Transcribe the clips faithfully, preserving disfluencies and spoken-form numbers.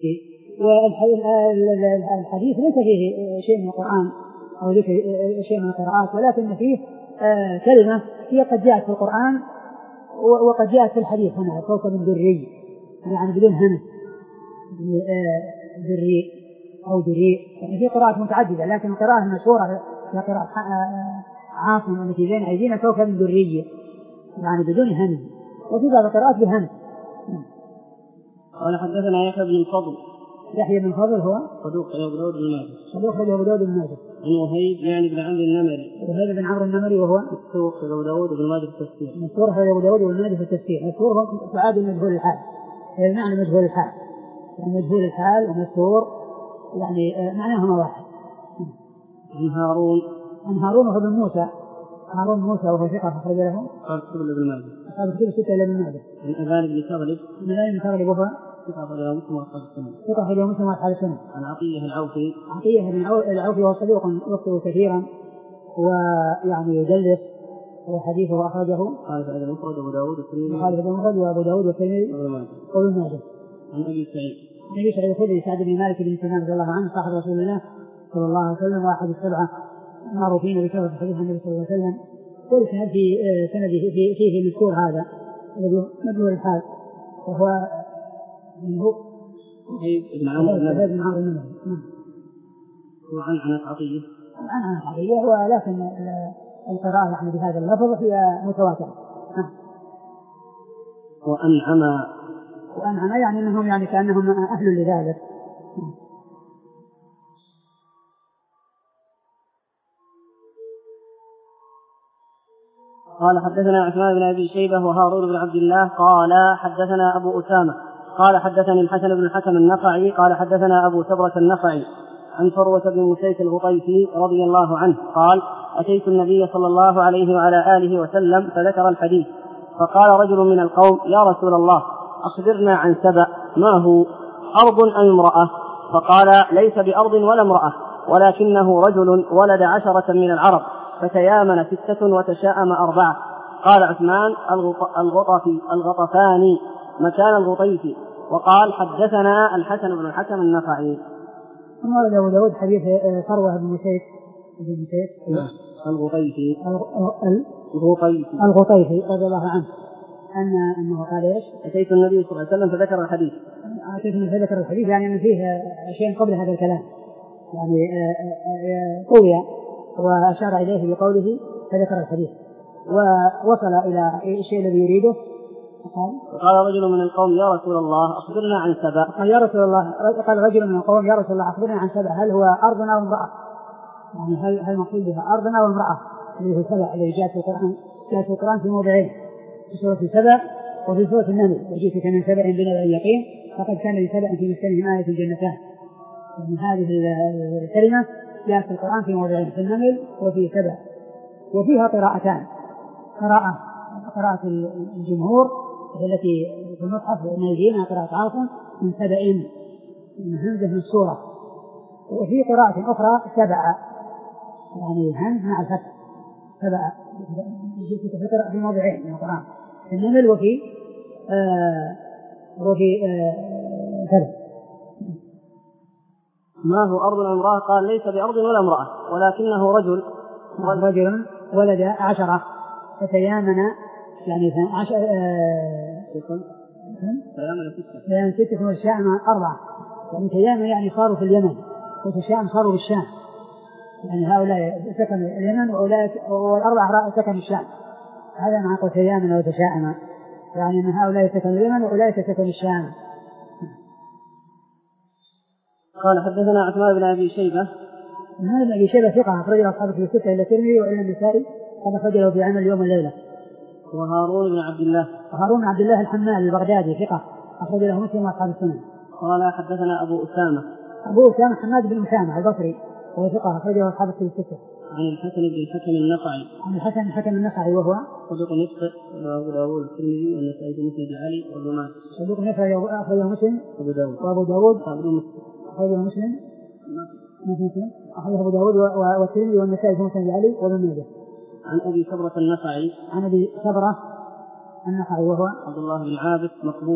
والحديث ليس فيه شيء من القرآن أو ليس شيء من القراءات، ولكن فيه كلمة هي قد جاءت في القرآن وقد جاءت في الحديث هنا كوكب دري، يعني بدون همس، دري أو دري، يعني في قراءات متعددة، لكن القراءة المشهورة هي قراءة عاصم التي بين أيدينا كوكب دري، يعني بدون همس، وفي بعض القراءات بهمس. قال حدثنا يحيى بن الفضل. يحيى بن الفضل هو صدوق أبو داود بن ماجه. صدوق أبو داود بن ماجه. عن وهيب يعني بن عمرو النمري. وهيب بن عمرو النمري وهو مستور أبو داود بن ماجه في التفسير. مستور أبو داود بن ماجه في التفسير. مستور هو تعادل مجهول الحال، يعني معنى مجهول الحال، يعني مجهول الحال ومستور يعني معناهما واحد. عن هارون. عن هارون وهو بن موسى. هارون موسى وهو ثقة أخرج له قال كتب ابن ماجه. قال كتب ستة إلى ابن ماجه. عن أبان بن تغلب. عن أبان بن تغلب وهو ثقة أخرج له مسلم وأصحاب السنة. ثقة أخرج له مسلم وأصحاب السنة. عن عطية العوفي. عطية بن العوفي وهو صدوق يخطئ كثيرا ويعني يدلس، وحديثه أخرجه قال هذا المفرد أبو داود والترمذي. قال هذا المفرد وأبو داود والترمذي وابن ماجه. عن أبي سعيد. النبي سعيد الخدري سعد بن مالك بن سنان رضي الله عنه صاحب رسول الله صلى الله عليه وسلم وأحد السبعة معروفين بكثرة حديث النبي صلى الله عليه وسلم. والإسناد في سنده فيه فيه مذكور هذا الذي مجهول الحال وهو منه وهيب بن عمرو النمري. وعن عن عطية. عن عن عطية، ولكن القراءة يعني بهذا اللفظ هي متواترة. وأنعم. وأنعم يعني أنهم يعني كأنهم أهل لذلك. قال حدثنا عثمان بن أبي شيبة وهارون بن عبد الله قال حدثنا أبو أسامة قال حدثني الحسن بن الحكم النخعي قال حدثنا أبو سبرة النخعي عن فروة بن مسيك الغطيفي رضي الله عنه قال أتيت النبي صلى الله عليه وعلى آله وسلم فذكر الحديث، فقال رجل من القوم يا رسول الله أخبرنا عن سبأ، ما هو أرض أم امرأة؟ فقال ليس بأرض ولا امرأة، ولكنه رجل ولد عشرة من العرب فتيامن ستة وتشاءم أربعة. قال عثمان الغطفي الغطفاني مكان الغطيفي. وقال حدثنا الحسن بن الحكم النخعي. ثم أبو داود حديث فروة بن مسيك الغطيفي الغطيفي الغطيفي رضي الله عنه أن أنه قال إيش؟ أتيت النبي صلى الله عليه وسلم فذكر الحديث. أتيت النبي فذكر الحديث يعني أن فيه شيء قبل هذا الكلام، يعني قوي وأشار إليه بقوله فذكر الحديث ووصل إلى الشيء الذي يريده. قال رجل من القوم يا رسول الله أخبرنا عن سبأ. قال يا رسول الله قال رجل من القوم يا رسول الله أخبرنا عن سبأ، هل هو أرضنا أو امرأة؟ يعني هل هل مقصود بها أرضنا أو امرأة؟ اللي هو سبأ الذي جاء في القرآن جاء في القرآن في موضعين، في سورة سبأ وفي سورة النمل. وجئتك من سبأ بنبأ يقين فقد كان لسبأ في مسكنهم آية الجنتان. يعني هذه الكلمة جاءت في القرآن في موضعين، في النمل وفي سبأ، وفيها قراءتان، قراءة قراءة الجمهور التي في المصحف ناجينا قراءة عاصم من سبأ من همزة من السورة، وفي قراءة أخرى سبأ يعني همز مع الفتح سبأ تقرأ في موضعين من القرآن في النمل وفي آه وفي آه سبأ. ما هو أرض امرأة؟ قال ليس بأرض ولا امرأة ولكنه رجل رجل ولد عشرة فتيامن يعني عشر تيامن ستة وتشاءم أربعة، يعني تيامن يعني صاروا في اليمن وتشاءم صاروا بالشام، يعني هؤلاء سكنوا اليمن وأولئك والأربعة سكنوا الشام. هذا معنى تيامن وتشاءم، يعني أن هؤلاء سكنوا اليمن وأولئك سكنوا الشام. قال حدثنا عثمان بن أبي شيبة. عثمان بن أبي شيبة ثقة أخرجه أصحابه في الستة إلى الترمذي وإلى النسائي قد أخرجه في عمل اليوم والليلة. وهارون بن عبد الله. وهارون بن عبد الله الحمال البغدادي ثقة أخرج له مسلم وأصحاب السنن. قال حدثنا أبو أسامة. أبو أسامة حماد بن أسامة البصري وهو ثقة أخرجه أصحاب السنن الستة. عن الحسن بن الحكم النخعي. عن الحسن بن الحكم النخعي وهو صدوق يخطئ وأبو داود الترمذي والنسائي بن مسند علي وابن ماجه. صدوق يخطئ أخرجه مسلم أبو داود وأبو داود أخرجه مسلم مسلم أخرجه أبو داود والترمذي والنسائي بن مسند علي وابن ماجه. عن أبي سبرة النخعي. عن أبي سبرة النخعي وهو عبد الله بن عابس مقبول.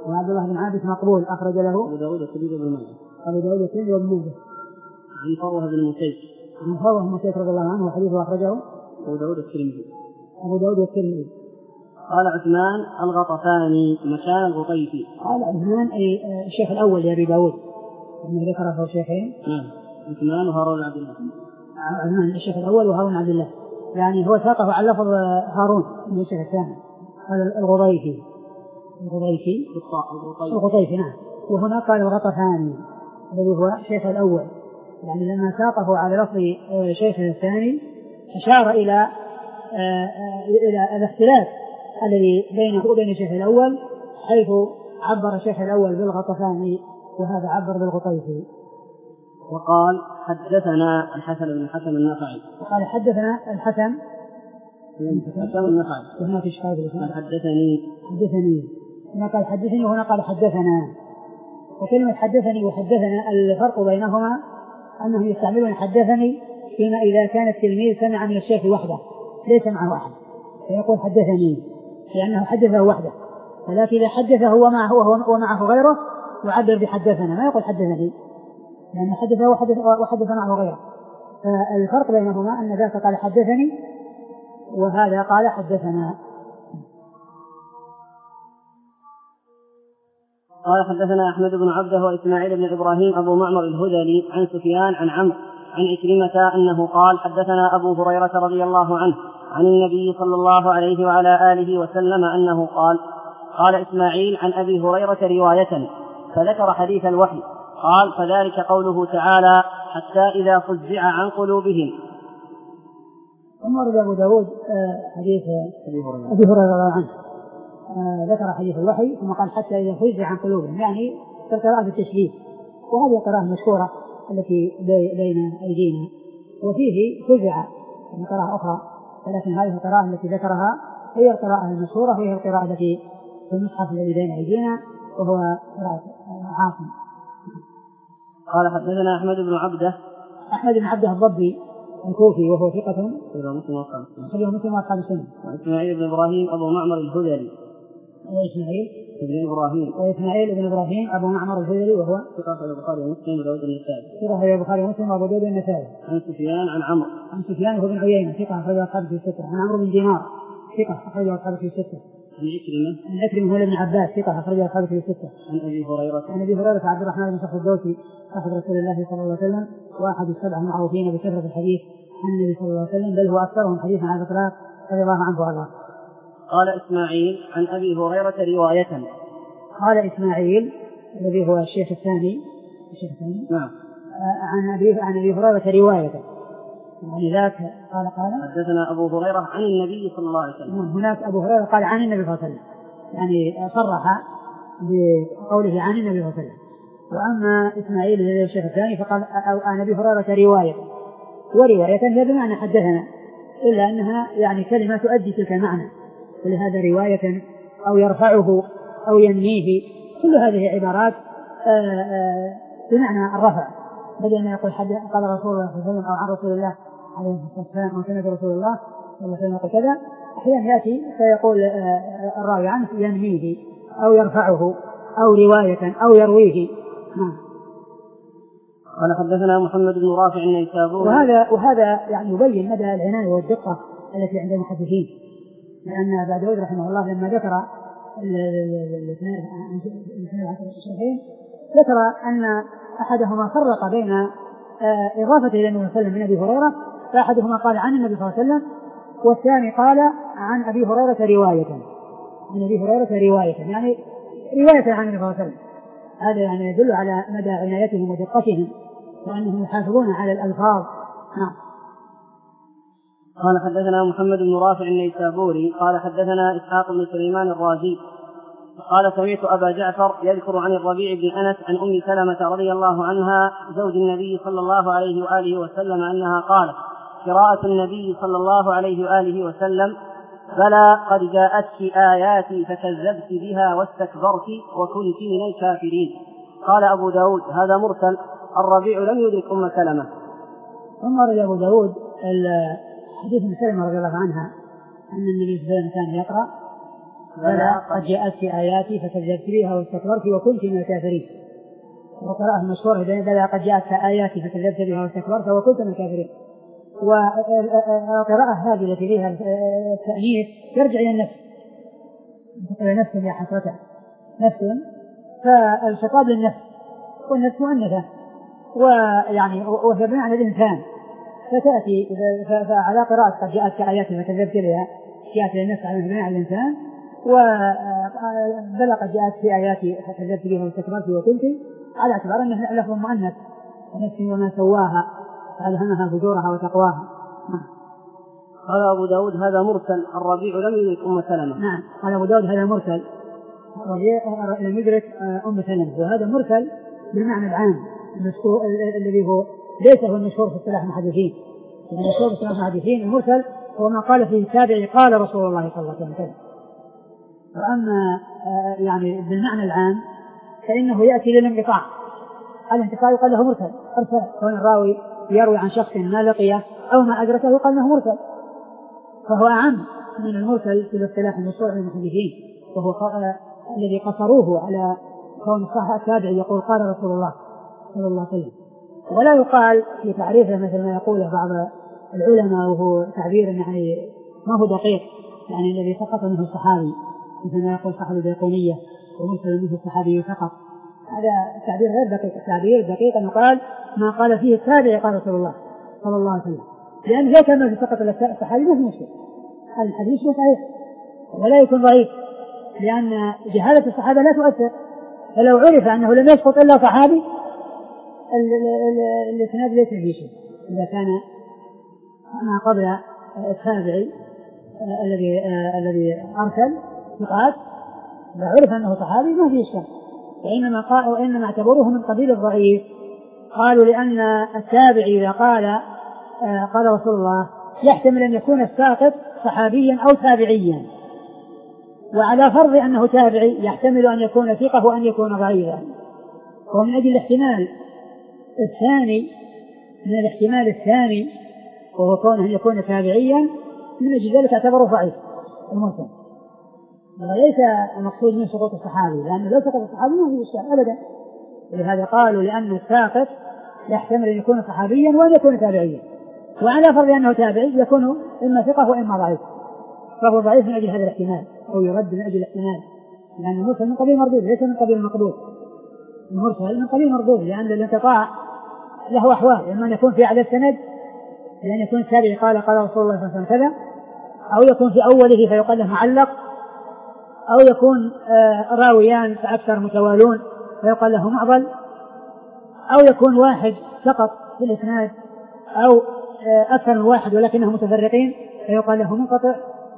وعبد الله بن عابس مقبول أخرج له أبو داود والترمذي وابن ماجه. أبو داود والترمذي وابن ماجه. عن فروة بن مسيك. عن فروة بن مسيك رضي الله عنه وحديثه أخرجه أبو داود والترمذي. أبو داود والترمذي. قال عثمان الغطفاني مكان الغطيفي. قال عثمان أي الشيخ الأول لأبي داود أنه ذكره الشيخين. نعم عثمان وهارون عبد الله. عثمان الشيخ الأول وهارون عبد الله، يعني هو ساقه على لفظ هارون من الشيخ الثاني. هذا الغطيفي الغطيفي الغطيفي نعم. وهنا قال الغطفاني الذي هو الشيخ الأول، يعني لما ساقه على لفظ شيخ الثاني أشار إلى إلى الاختلاف الذي بينه وبين الشيخ الأول، حيث عبر الشيخ الأول بالغطفاني وهذا عبر بالغطيفي. وقال حدثنا الحسن بن الحسن النخعي. وقال حدثنا الحسن الحسن النخعي. وهنا في شهادة حدثني حدثني هنا قال حدثني وهنا قال حدثنا. وكلمة حدثني وحدثنا الفرق بينهما أنهم يستعملون حدثني فيما إذا كان التلميذ سمع من الشيخ وحده ليس معه أحد فيقول حدثني لأنه حدثه وحده، ولكن إذا حدثه ومعه ومعه غيره يعبر بحدثنا ما يقول حدثني لأنه حدثه وحدث, وحدث معه غيره. فالفرق بينهما أن ذاك قال حدثني وهذا قال حدثنا. قال حدثنا أحمد بن عبده وإسماعيل بن إبراهيم أبو معمر الهذلي عن سفيان عن عمرو عن عكرمة أنه قال حدثنا أبو هريرة رضي الله عنه عن النبي صلى الله عليه وعلى آله وسلم أنه قال قال إسماعيل عن أبي هريرة رواية فذكر حديث الوحي قال فذلك قوله تعالى حتى إذا فزع عن قلوبهم. ورد أبو داود حديث أبي هريرة رضي الله عنه ذكر حديث الوحي ثم قال حتى إذا فزع عن قلوبهم، يعني قراءة التشبيه، وهذه القراءة المشهورة التي بين أيدينا. وفيه فزع من قراءة أخرى، ولكن هذه القراءة التي ذكرها هي القراءة المشهورة، هي القراءة التي في المصحف الذي بين أيدينا وهو قراءة عاصم. قال حدثنا أحمد بن عبده أحمد بن عبده الضبي الكوفي وهو ثقة خرجه مسلم وأصحاب السنة. وإسماعيل بن إبراهيم أبو معمر الهذلي وإسماعيل بن إبراهيم وإسماعيل بن إبراهيم أبو معمر الهذلي وهو ثقة في البخاري ومسلم وداود النسائي. ثقة في البخاري ومسلم وأبو داود النسائي. عن سفيان عن عمرو عن سفيان بن عيينة ثقة أخرجه أصحابه في الستة. عن عمرو بن دينار ثقة أخرجه أصحابه في الستة. عن عكرمة عن عكرمة هو ابن عباس ثقة أخرجه أصحابه في الستة. عن أبي هريرة عن أبي هريرة عبد الرحمن بن صخر الدوسي صاحب رسول الله صلى الله عليه وسلم وأحد السبع المعروفين بكثرة الحديث عن النبي صلى الله عليه وسلم، بل هو أكثرهم حديثا على الإطلاق رضي الله عنه وارضاه. قال إسماعيل عن أبي هريرة رواية. قال إسماعيل الذي هو الشيخ الثاني الشيخ الثاني نعم عن أبي عن أبي هريرة رواية، يعني ذاك قال قال حدثنا أبو هريرة عن النبي صلى الله عليه وسلم. هناك أبو هريرة قال عن النبي صلى الله عليه وسلم، يعني صرح بقوله عن النبي صلى الله عليه وسلم. وأما إسماعيل الذي الشيخ الثاني فقال عن أبي هريرة رواية، ورواية هي بمعنى حدثنا، إلا أنها يعني كلمة تؤدي تلك المعنى، ولهذا رواية أو يرفعه أو ينميه، كل هذه عبارات آآ آآ بمعنى الرفع، بدل ما يقول حد قال رسول الله صلى الله عليه وسلم أو عن رسول الله عليه الصلاة والسلام أو سمع رسول الله صلى الله عليه وسلم كذا، أحيانا يأتي فيقول الراوي عنه ينميه أو يرفعه أو رواية أو يرويه. قال حدثنا محمد بن رافع النيسابوري. وهذا وهذا يعني يبين مدى العناية والدقة التي عند المحدثين، لأن أبا داود رحمه الله لما ذكر الشيخين ذكر أن أحدهما فرق بين إضافة إلى النبي صلى الله عليه وسلم من أبي هريرة، فأحدهما قال عن النبي صلى الله عليه وسلم، والثاني قال عن أبي هريرة رواية عن أبي هريرة رواية يعني رواية عن النبي صلى الله عليه وسلم. هذا يعني يدل على مدى عنايتهم ودقتهم وأنهم يحافظون على الألفاظ. نعم. قال حدثنا محمد بن رافع النيسابوري قال حدثنا إسحاق بن سليمان الرازي قال سمعت أبا جعفر يذكر عن الربيع بن أنس عن أم سلمة رضي الله عنها زوج النبي صلى الله عليه وآله وسلم أنها قالت قراءة النبي صلى الله عليه وآله وسلم بلى قد جاءتك آياتي فكذبت بها واستكبرت وكنت من الكافرين. قال أبو داود هذا مرسل، الربيع لم يدرك أم سلمة. ثم رجع أبو داود حديث أم سلمة رضي الله عنها أن النبي صلى الله عليه وسلم كان يقرأ بلى قد جاءت في آياتي فكذبت بها واستكبرت وكنت من الكافرين. وقراءة المشهورة بلى قد جاءت في آياتي فكذبت بها واستكبرت وكنت من الكافرين. والقراءة هذه التي فيها التأنيث يرجع إلى النفس، تقول نفس يا حسرته نفس، فالخطاب للنفس والنفس مؤنثة ويعني وهي بمعنى الإنسان، فتأتي فعلى قراءة قد جاءت كآيات فكذبت بها جاءت للنفس على بمعنى الإنسان، وبلى قد جاءت في آياتي فكذبت بها واستكبرت وكنت، على اعتبار أنه لفظ مؤنث نفس وما سواها فألهمها فجورها وتقواها. قال أبو داود هذا مرسل الربيع لم يدرك أم سلمة. نعم قال أبو داود هذا مرسل الربيع لم يدرك أم سلمة، وهذا مرسل بالمعنى العام الذي هو ليس هو المشهور في اصطلاح المحدثين. المشهور في اصطلاح المحدثين المرسل هو ما قال فيه التابعي قال رسول الله صلى الله عليه وسلم. وأما يعني بالمعنى العام فإنه يأتي للانقطاع، الانقطاع يقال له مرسل، أرسل كون الراوي يروي عن شخص ما لقيه أو ما أدركه يقال له مرسل، فهو أعم من المرسل في الاصطلاح المشروع للمحدثين، وهو الذي قصروه على كون الصحابة التابعي يقول قال رسول الله صلى الله عليه وسلم. ولا يقال في تعريفه مثل ما يقوله بعض العلماء وهو تعبير يعني ما هو دقيق، يعني الذي سقط منه الصحابي مثل ما يقول صاحب البيقونية ومرسل منه الصحابي سقط، هذا تعبير غير دقيق. التعبير دقيق أن يقال ما قال فيه التابعي قال رسول الله صلى الله عليه وسلم، لأن ذلك ما في سقط الصحابي ما في مشكلة، الحديث صحيح ولا يكون ضعيف، لأن جهالة الصحابة لا تؤثر، فلو عرف أنه لم يسقط إلا صحابي الإسناد ليس فيه شيء. إذا كان ما قبل التابعي الذي الذي أرسل ثقات لو عرف أنه صحابي ما فيه إشكال، وإنما قال وإنما اعتبروه من قبيل الضعيف، قالوا لأن التابعي إذا قال قال رسول الله يحتمل أن يكون الساقط صحابيا أو تابعيا، وعلى فرض أنه تابعي يحتمل أن يكون ثقة وأن يكون ضعيفا، ومن أجل الاحتمال الثاني من الاحتمال الثاني وهو كونه يكون تابعيا من أجل ذلك اعتبره ضعيف المرسل، وليس المقصود من سقوط الصحابي، لأنه لو سقط الصحابي ما هو إشكال أبدا. ولهذا قالوا لأن الساقط يحتمل أن يكون صحابيا وأن يكون تابعيا، وعلى فرض أنه تابعي يكون إما ثقة وإما ضعيف، فهو ضعيف من أجل هذا الاحتمال أو يرد من أجل الاحتمال، لأن المرسل من قبيل مردود ليس من قبيل المقبول. المرسل من قبيل مردود لأن الانقطاع له أحوال، إما أن يكون في أعلى السند لأن يكون التابعي قال قال رسول الله صلى الله عليه وسلم كذا، أو يكون في أوله فيقال له معلق، أو يكون آه راويان فأكثر متوالون فيقال له معضل، أو يكون واحد سقط في الإسناد أو آه أكثر من واحد ولكنهم متفرقين فيقال له منقطع.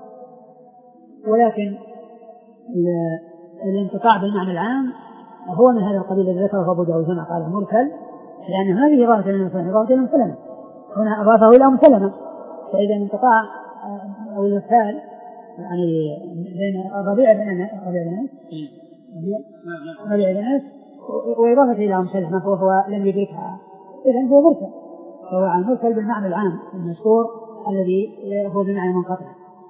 ولكن الانقطاع بالمعنى العام هو من هذا القبيل الذي ذكره أبو داود هنا قال مرسل، لأن هذه إضافة للمسلمة إضافة للمسلمة هنا أضافه إلى مسلمة، فإذا انقطاع أو الإرسال يعني بين الربيع بن أنس ربيع بن أنس وإضافة إلى مسلمة وهو لم يدركها، إذن هو مرسل، فهو عن مرسل بالمعنى العام المشهور الذي هو بمعنى منقطع.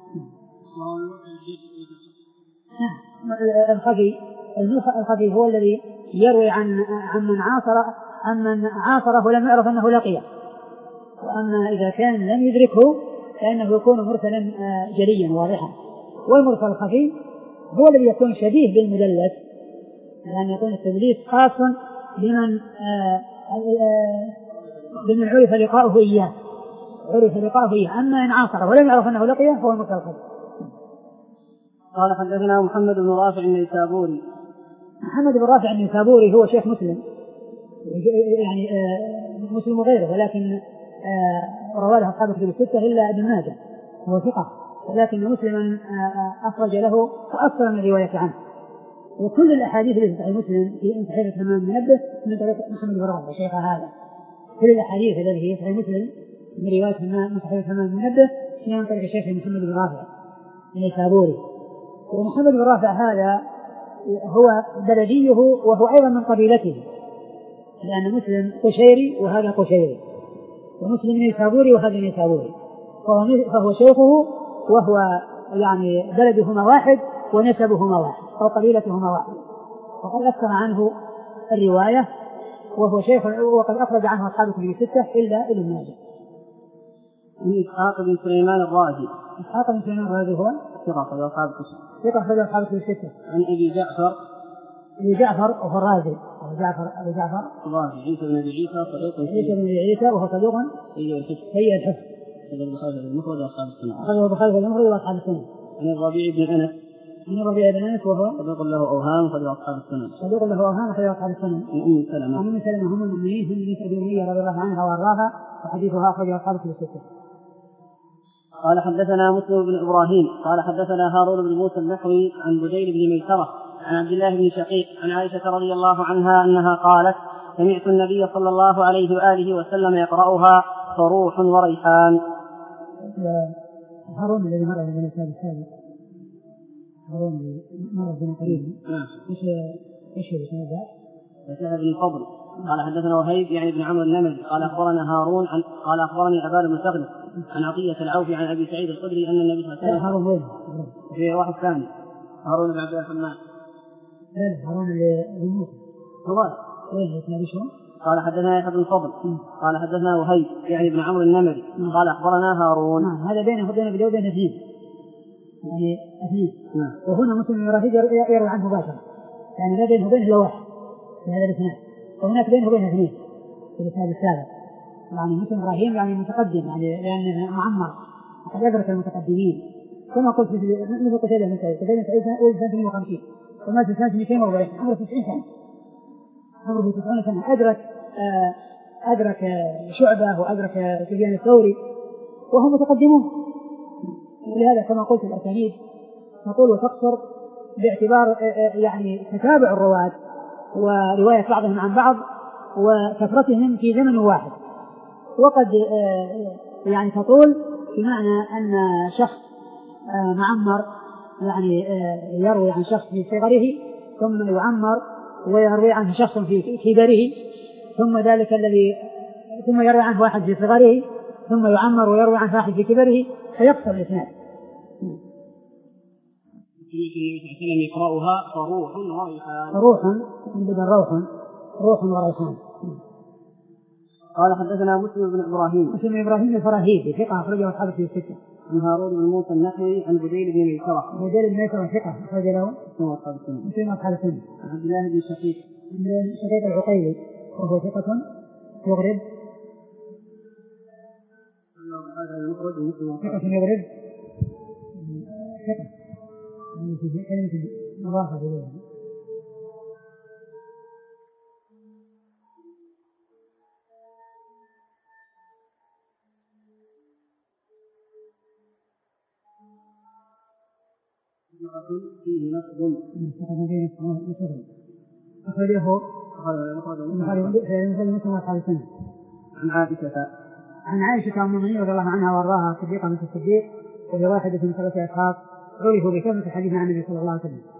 الخفي الخفي هو الذي يروي عن عن من عاصر عن من عاصره ولم يعرف أنه لقيه، وأما إذا كان لم يدركه فإنه يكون مرسلا جليا واضحا. والمرسل الخفي هو الذي يكون شبيه بالمدلس، لأن يكون التدليس خاص بمن بمن عرف لقاؤه إياه عرف لقاؤه إياه أما إن عاصره ولم يعرف أنه لقيه فهو المرسل الخفي. قال حدثنا محمد بن رافع النيسابوري. محمد بن رافع النيسابوري هو شيخ مسلم، يعني مسلم وغيره، ولكن رواه له أصحاب الكتب الستة إلا ابن ماجه، هو ثقة، ولكن مسلما أخرج له وأكثر من رواية عنه. وكل الأحاديث التي في صحيح مسلم في صحيح الإمام المنبه من طريق محمد بن رافع شيخ هذا، كل الأحاديث التي في صحيح مسلم من رواية من صحيح الإمام المنبه هي من طريق الشيخ محمد بن رافع النيسابوري. ومحمد بن رافع هذا هو بلديه وهو أيضا من قبيلته، لأن مسلم قشيري وهذا قشيري، ومسلم نيسابوري وهذا نيسابوري، فهو شيخه وهو يعني بلدهما واحد ونسبهما واحد أو قبيلتهما واحد. وقد أكثر عنه الرواية وهو شيخ وقد أخرج عنه أصحاب الكتب الستة إلا ابن ماجه. إسحاق بن سليمان الرازي. إسحاق بن سليمان الرازي هو ثقة أخرج أصحاب الكتب. ثقة أخرج أصحاب الكتب الستة. عن أبي جعفر. أبي جعفر وهو الرازي. أبو جعفر أبو جعفر. الرازي عيسى بن أبي عيسى صدوق. عيسى بن أبي عيسى وهو صدوق. سيء الحفظ. سيء الحفظ. أخرج البخاري في المفرد وأصحاب السنة. أخرج البخاري في المفرد وأصحاب السنة. عن الربيع بن أنس. عن الربيع بن أنس وهو صدوق له أوهام أخرج أصحاب السنة. صدوق له أوهام أخرج أصحاب السنة. عن أم سلمة. عن أم سلمة هم المؤمنين هم بنت أبي أمية رضي الله عنها وأرضاها وحديثها أخرج أصحاب الكتب الستة. قال حدثنا مسلم بن إبراهيم قال حدثنا هارون بن موسى النحوي عن بديل بن ميسرة عن عبد الله بن شقيق عن عائشة رضي الله عنها أنها قالت سمعت النبي صلى الله عليه وآله وسلم يقرأها فروح وريحان. هارون الذي مر بين الكتاب السابق هارون الذي مر بين قريب ايش ايش هذا؟ حدثنا ابن الفضل قال حدثنا وهيب يعني ابن عمرو النمري قال اخبرنا هارون عن قال اخبرني عباد بن سغنة عن عطية العوفي عن ابي سعيد الخدري ان النبي صلى الله عليه وسلم. هارون وين؟ في واحد ثاني هارون بن عبد الرحمن. لا هارون اللي موسى هو وين اسمه شو؟ قال حدثنا يحيى بن الفضل قال حدثنا وهيب يعني ابن عمرو النمري قال اخبرنا هارون. هذا بينه وبين بدو بين اثنين يعني اثنين وهنا مسلم يروي عنه مباشرة يعني لا بينه وبينه الا واحد في هذا الاثنين وهناك بينه وبينه اثنين في الكتاب السابق يعني مسلم ابراهيم يعني متقدم يعني لان معمر وقد ادرك المتقدمين كما قلت مثل قتيبة بن سعيد قتيبة بن سعيد ولد سنة اثنين وخمسين ومات في سنة مئتين وأربعين عمره تسعين سنة عمره تسعين سنة أدرك آه أدرك شعبة وأدرك سفيان الثوري وهم متقدمون. ولهذا كما قلت الأسانيد تطول وتقصر باعتبار يعني تتابع الرواة ورواية بعضهم عن بعض وكثرتهم في زمن واحد. وقد يعني تطول بمعنى أن شخص معمر يعني يروي عن شخص في صغره ثم يعمر ويروي عنه شخص في كبره ثم ذلك الذي ثم يروي عنه واحد في صغره ثم يعمر ويروي عنه واحد في كبره فيقصر الإسناد. النبي يقرأها فروح وريحان. روح بدل روح روح وريحان. قال حدثنا مسلم بن إبراهيم. مسلم بن إبراهيم الفراهيدي ثقة أخرجه أصحاب الكتب الستة. عن هارون بن موسى النحوي عن بديل بن ميسرة. بديل بن ميسرة ثقة أخرج له مسلم أصحاب السنة. مسلم أصحاب السنة. عن عبد الله بن شقيق. بن شقيق العقيلي وهو ثقة يغرب. ثقة يغرب. ثقة. في كلمة مضافة إليها. فيه نصب. فيه نصب. أخرجه البخاري ومسلم وأصحاب السنة. عن عائشة. عن عائشة أم المؤمنين رضي الله عنها وأرضاها صديقة بنت الصديق وهي واحدة من ثلاثة أشخاص عرفوا بكثرة الحديث عن النبي صلى الله عليه وسلم.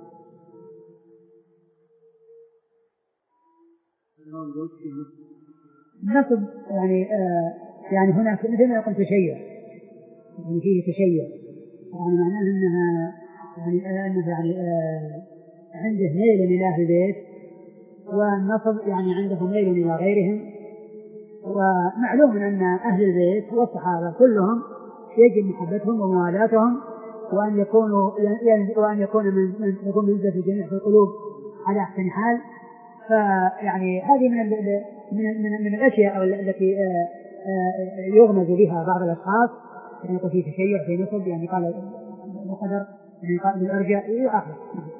النصب يعني آه يعني هناك مثل ما يقول تشيع يعني فيه تشيع يعني معناه أنها يعني آه أنه يعني آه عنده ميل إلى أهل البيت والنصب يعني عنده ميل إلى غيرهم. ومعلوم أن أهل البيت والصحابة كلهم يجب محبتهم وموالاتهم وأن يكونوا وأن يكون من يكون منزل في جميع القلوب على أحسن حال. فيعني هذه من من من, من الأشياء التي يغمز بها بعض الأشخاص يعني يقول في تشيع في نصب يعني قال القدر يعني قال بالأرجاء إلى آخره.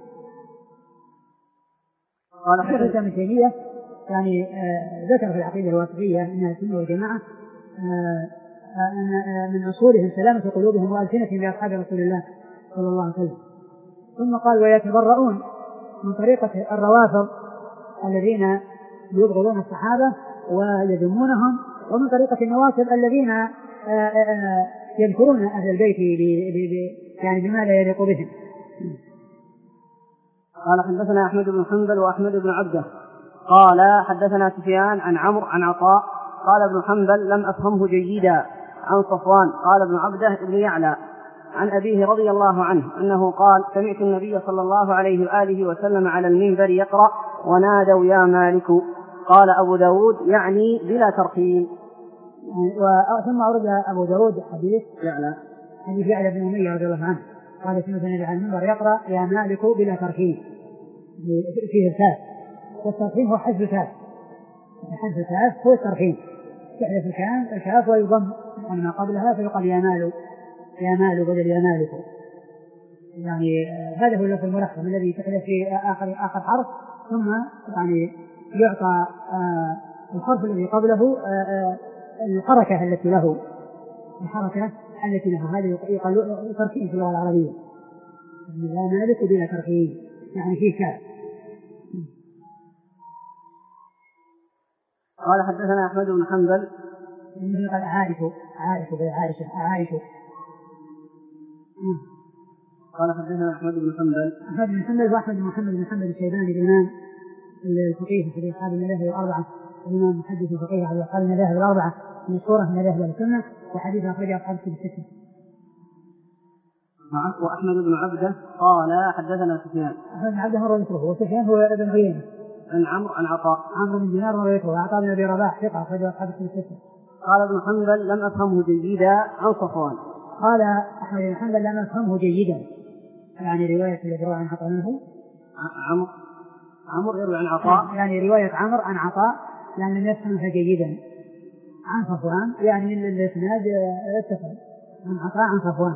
قال شيخ الإسلام ابن تيمية يعني آه ذكر في العقيدة الواسطية أنها السنة والجماعة آه أن من أصولهم سلامة قلوبهم وألسنتهم بأصحاب رسول الله صلى الله عليه وسلم. ثم قال ويتبرؤون من طريقة الروافض الذين يبغضون الصحابة ويذمونهم ومن طريقة النواصب الذين آآ آآ يذكرون أهل البيت ب ب ب يعني بما لا يليق بهم. قال حدثنا أحمد بن حنبل وأحمد بن عبده قال حدثنا سفيان عن عمرو عن عطاء قال ابن حنبل لم أفهمه جيدا عن صفوان قال ابن عبده ابن يعلى عن أبيه رضي الله عنه أنه قال: سمعت النبي صلى الله عليه وآله وسلم على المنبر يقرأ: ونادوا يا مالك. قال أبو داود: يعني بلا ترحيم. ثم أورد أبو داود حديث يعلى حديث يعلى بن أمية رضي الله عنه قال: سمعت النبي على المنبر يقرأ: يا مالك بلا ترحيم، فيه الكاف، والترحيم هو حذف الكاف، حذف الكاف هو الترحيم، تحذف الكاف الكاف ويضم ما قبلها فيقال يا مال، يا مال بدل يا مالك. يعني هذا هو اللفظ المرخم الذي تحذف في آخر آخر حرف، ثم يعني يعطى آه الحرف الذي قبله آه آه الحركة التي له، الحركة التي له. هذا يقال ترحيم في اللغة العربية. لا مالك بلا ترحيم، يعني فيه كاف. قال: حدثنا أحمد بن حنبل. قال: عائش عائش عائشة عائش. قال: حدثنا أحمد بن حنبل. أحمد بن حنبل وأحمد بن محمد بن حنبل الشيباني الإمام الفقيه في أصحاب المذاهب الأربعة، الإمام المحدث الفقيه على أصحاب المذاهب الأربعة مشهورة من مذاهب السنة، وحديث أخرجه أصحاب الكتب الستة. وأحمد بن عبده قال: حدثنا سفيان. أحمد بن عبده مر ذكره، وسفيان هو ابن عيينة عن عمرو عن عطاء. عمرو بن دينار مر ذكره، وعطاء بن أبي رباح ثقة أخرجه أصحاب الكتب الستة. قال ابن حنبل: لم أفهمه جيدا عن صفوان. قال أحمد بن حنبل: لم أفهمه جيدا، يعني رواية الذي روى عن عطاء منه عمرو عمرو يروي عن عطاء، يعني رواية عمرو عن عطاء لأن لم يفهمها جيدا عن صفوان، يعني من الإسناد اتصل عن عطاء عن صفوان.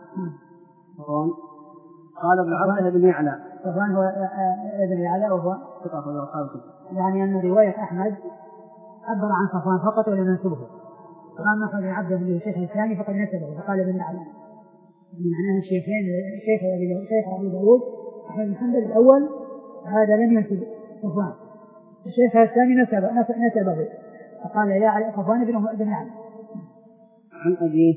صفوان قال ابن عبده بن يعلى. صفوان هو ابن يعلى وهو ثقة، يعني أن رواية أحمد عبر عن صفوان فقط ولم ينسبه، وأما أحمد بن عبده بن الشيخ الثاني فقد نسبه فقال ابن يعلى. معناه الشيخين الشيخ الشيخ أبي داود أحمد بن حنبل الأول هذا لم ينسب صفوان، الشيخ الثاني نسبه نسبه فقال يا علي صفوان بن ابن يعلى. عن أبيه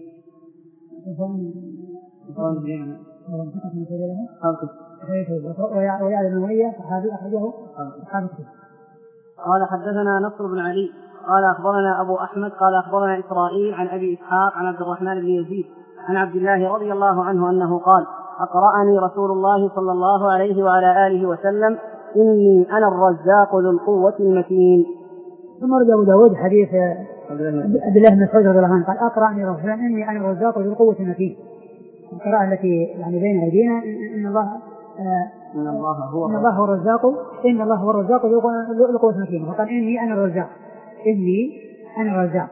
صفوان صفوان بن يعلى هو ثقة من رجاله خالد ويعلى بن أمية صحابي أخرجه أصحاب الكتب. قال: حدثنا نصر بن علي قال: أخبرنا أبو أحمد قال: أخبرنا إسرائيل عن أبي إسحاق عن عبد الرحمن بن يزيد عن عبد الله رضي الله عنه أنه قال: أقرأني رسول الله صلى الله عليه وعلى آله وسلم: إني أنا الرزاق ذو القوة المتين. ثم رد أبو داود حديث عبد الله بن مسعود رضي الله عنه قال: أقرأني رسول الله: إني أنا الرزاق ذو القوة المتين. القراءة التي يعني بين أيدينا إن الله إن الله هو إن الله هو الرزاق إن الله هو الرزاق ذو القوة المتين، وقال: إني أنا الرزاق إني أنا الرزاق.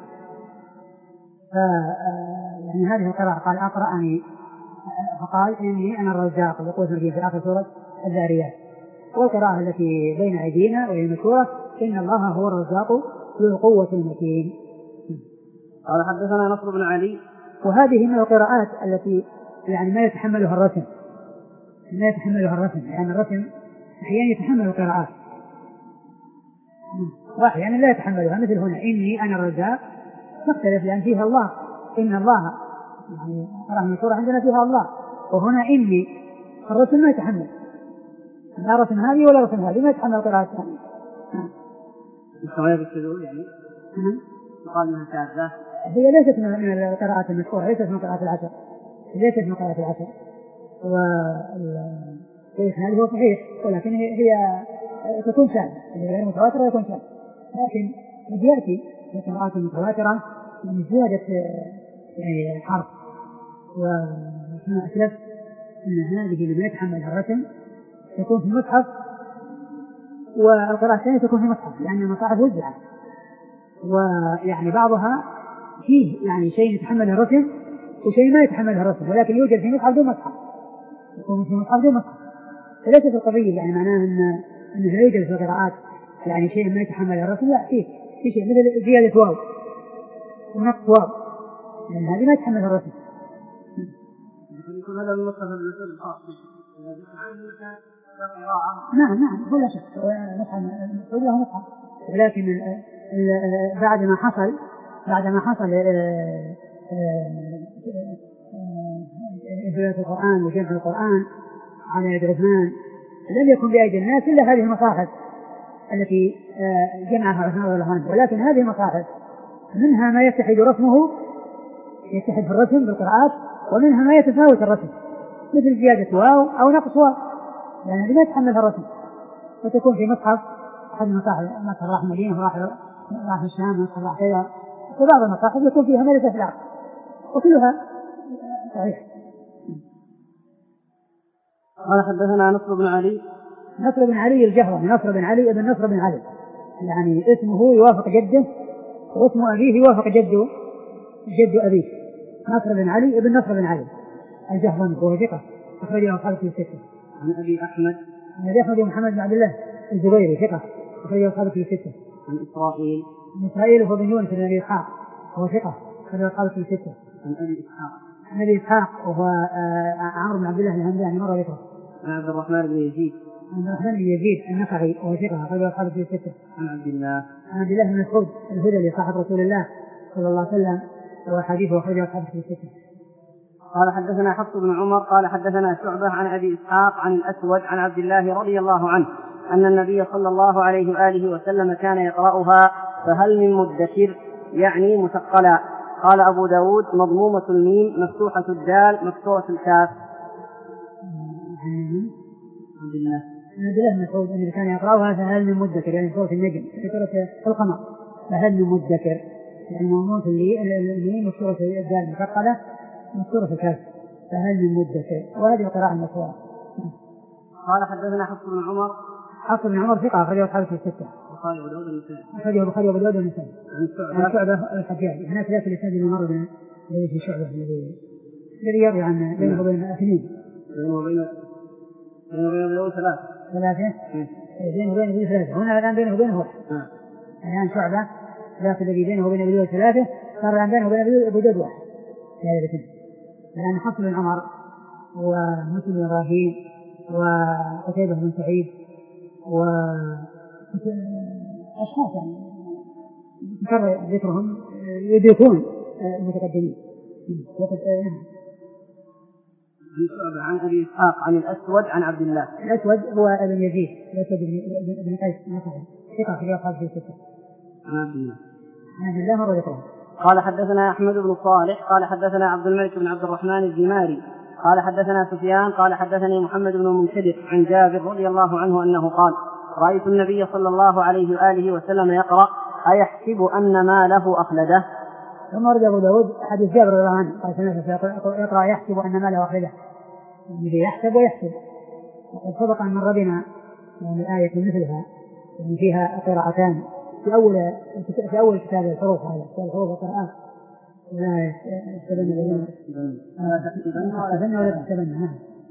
ف يعني هذه القراءة قال: أقرأني، فقال: إني أنا الرزاق ذو القوة المتين في آخر سورة الذاريات. والقراءة التي بين أيدينا وهي مشهورة: إن الله هو الرزاق ذو القوة المتين. قال: حدثنا نصر بن علي. وهذه من القراءات التي يعني ما يتحملها الرسم ما يتحملها الرسم يعني الرسم أحيانا يتحمل القراءات وأحيانا لا يتحملها، مثل هنا إني أنا الرزاق تختلف لأن فيها الله، إن الله يعني قراءة مشهورة عندنا فيها الله، وهنا إني الرسم ما يتحمل، لا رسم هذه ولا رسم هذه، ما يتحمل القراءات الثانية. الصغير الشذوذ يعني يقال منها شاذة. هي ليست من القراءات المشهورة، ليست من قراءات العشر ليست من قراءات العشر والإسناد هو صحيح، ولكن هي تكون شاذة، غير متواترة يكون شاذة، لكن قد يأتي في القراءات المتواترة من زيادة يعني حرف. وكما أسلف أن هذه لما يتحملها الرسم تكون في المصحف، والقراءة الثانية تكون في المصحف لأن المصاحف وزعت، ويعني بعضها فيه يعني شيء يتحمله الرسم وشيء ما يتحمله الرسم، ولكن يوجد في مصحف دون مصحف، يكون في مصحف دون مصحف. فليست القضية يعني معناه أن أنه لا يوجد في القراءات يعني شيء ما يتحمله الرسم، لا فيه في شيء مثل زيادة واو ونقص واو، لأن هذه ما يتحمله الرسم. يكون هذا المصحف المسؤول الخاص نعم نعم كل شيء مصحف المسؤول له مصحف، ولكن بعد ما حصل بعد ما حصل إنزال القرآن وجمع القرآن على يد عثمان لم يكن بأيدي الناس إلا هذه المصاحف التي جمعها عثمان رضي الله عنه، ولكن هذه المصاحف منها ما يتحد رسمه يتحد في الرسم بالقراءات، ومنها ما يتفاوت الرسم مثل زيادة واو أو نقص واو يعني لا يتحملها الرسم، وتكون في مصحف أحد المصاحف مثل راح مدينة راح راح الشام راح كذا، وبعض المصاحف يكون فيها ملك أفلاق وكلها صحيح. قال حدثنا نصر بن علي. نصر بن علي الجهرمي، نصر بن علي ابن نصر بن علي، يعني اسمه يوافق جده واسم أبيه يوافق جده جد أبيه، نصر بن علي ابن نصر بن علي الجهرمي وهو ثقة أخرجه أصحاب الكتب الستة. عن أبي أحمد. عن أبي أحمد محمد بن عبد الله الزبيري ثقة أخرجه أصحاب الكتب الستة. عن إسرائيل. عن إسرائيل هو بن يونس بن أبي إسحاق وهو ثقة أخرجه أصحاب الكتب الستة. عن أبي إسحاق. عن أبي إسحاق وهو عمرو بن عبد الله الهمداني مرة ذكره. عن عبد الرحمن بن يزيد. عن الرحمن بن يزيد النخعي وهو ثقة أخرجه أصحاب الكتب الستة. عن عبد الله. عن عبد الله بن مسعود الهذلي صاحب رسول الله صلى الله عليه وسلم وحديثه أخرجه أصحاب الكتب الستة. قال حدثنا حفص بن عمر قال حدثنا شعبة عن أبي إسحاق عن الأسود عن عبد الله رضي الله عنه أن النبي صلى الله عليه وآله وسلم كان يقرأها فهل من مدكر يعني مثقلا. قال أبو داود مضمومة الميم مفتوحة الدال مكسورة الكاف. عبد الله عبد الله بن مسعود الذي كان يقرأها فهل من مدكر يعني صوت النجم في سورة القمر، فهل من مدكر يعني مضمومة الميم مكسورة الدال مثقلة مكسورة الكاف فهل من مدكر، وهذه القراءة المشهورة. قال حدثنا حفص بن عمر. حفص بن عمر ثقة أخرجه أصحاب الكتب الستة. البخاري وأبو داود والنسائي. أخرجه البخاري وأبو داود والنسائي. عن شعبة الحجاج هناك ذاك الإسناد اللي مر بنا الذي في شعبة الذي الذي يروي عن بينه وبين اثنين بينه وبين بينه وبين ثلاثة ثلاثة بينه وبين ابن ثلاثة هنا الآن بينه وبينه واحد. الآن شعبة ذاك الذي بينه وبين ابن ثلاثة صار الآن بينه وبين ابن جد واحد في هذا الاثنين. الآن حفص بن عمر ومسلم بن إبراهيم وقتيبة بن سعيد وأشخاص يعني ذكر ذكرهم يدركون المتقدمين. وقد عن أبي إسحاق عن الأسود عن عبد الله. الأسود هو ابن يزيد الأسود بن قيس النصري ثقة في أصحاب الستة. عن عبد الله. عن عبد الله مرة ذكره. قال حدثنا أحمد بن صالح قال حدثنا عبد الملك بن عبد الرحمن الدماري قال حدثنا سفيان قال حدثني محمد بن منكدر عن جابر رضي الله عنه أنه قال رأيت النبي صلى الله عليه وآله وسلم يقرأ أيحسب أن ما له أخلده. ثم ورد أبو داود حديث جابر رضي الله عنه قال سمعت يقرأ يحسب أن ما له أخلده يعني يحسب ويحسب. وقد سبق أن مر بنا يعني آية مثلها يعني فيها قراءتان في أول في أول كتاب الحروف هذا كتاب الحروف والقراءات لا يحسبن الذين تحسبن ولا تحسبن.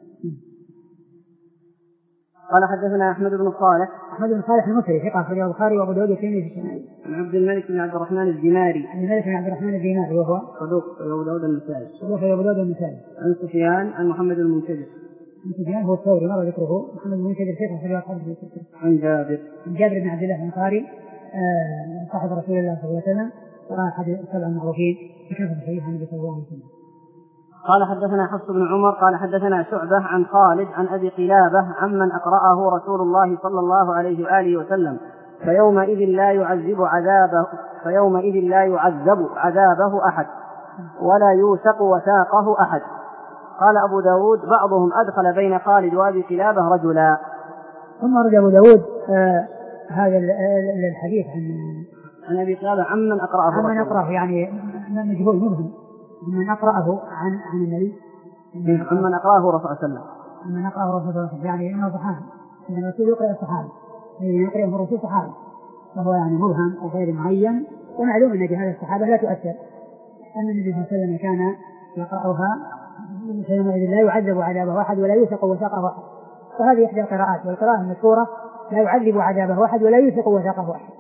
قال حدثنا أحمد بن صالح. أحمد بن صالح المصري ثقة أخرجه البخاري وأبو داود والترمذي في الشمال. عن عبد الملك بن عبد الرحمن الدماري. عن الملك بن عبد الرحمن الدماري وهو صدوق أبو داود النسائي. صدوق أبو داود النسائي. عن سفيان عن محمد بن المنكدر. عن سفيان هو الثوري مر ذكره. محمد بن المنكدر ثقة أخرجه أصحاب الكتب. عن جابر. عن جابر بن عبد الله الأنصاري صاحب رسول الله صلى الله عليه وسلم وأحد السبع المعروفين بكثرة صحيح النبي صلى الله عليه وسلم. قال حدثنا حفص بن عمر قال حدثنا شعبة عن خالد عن أبي قلابة عمن أقرأه رسول الله صلى الله عليه وآله وسلم فيومئذ لا يعذب عذابه فيومئذ لا يعذب عذابه أحد ولا يوثق وثاقه أحد. قال أبو داود بعضهم أدخل بين خالد وأبي قلابة رجلا. ثم رد أبو داود آه هذا الحديث عن عن أبي قلابة عمن أقرأه عمن أقرأه يعني مجهول مبهم من أقرأه عن عن النبي عمن أقرأه رسول الله صلى الله عليه وسلم من أقرأه رسول الله يعني إنه صحابي إن الرسول يقرأ الصحابي يقرأه الرسول صحابي فهو يعني مبهم وغير معين. ومعلوم أن جهاد الصحابة لا تؤثر أن النبي صلى الله عليه وسلم كان يقرأها فيومئذ لا يعذب عذابه أحد ولا يوثق وثاقه أحد. فهذه إحدى القراءات والقراءة المشهورة لا يعذب عذابه أحد ولا يوثق وثاقه أحد.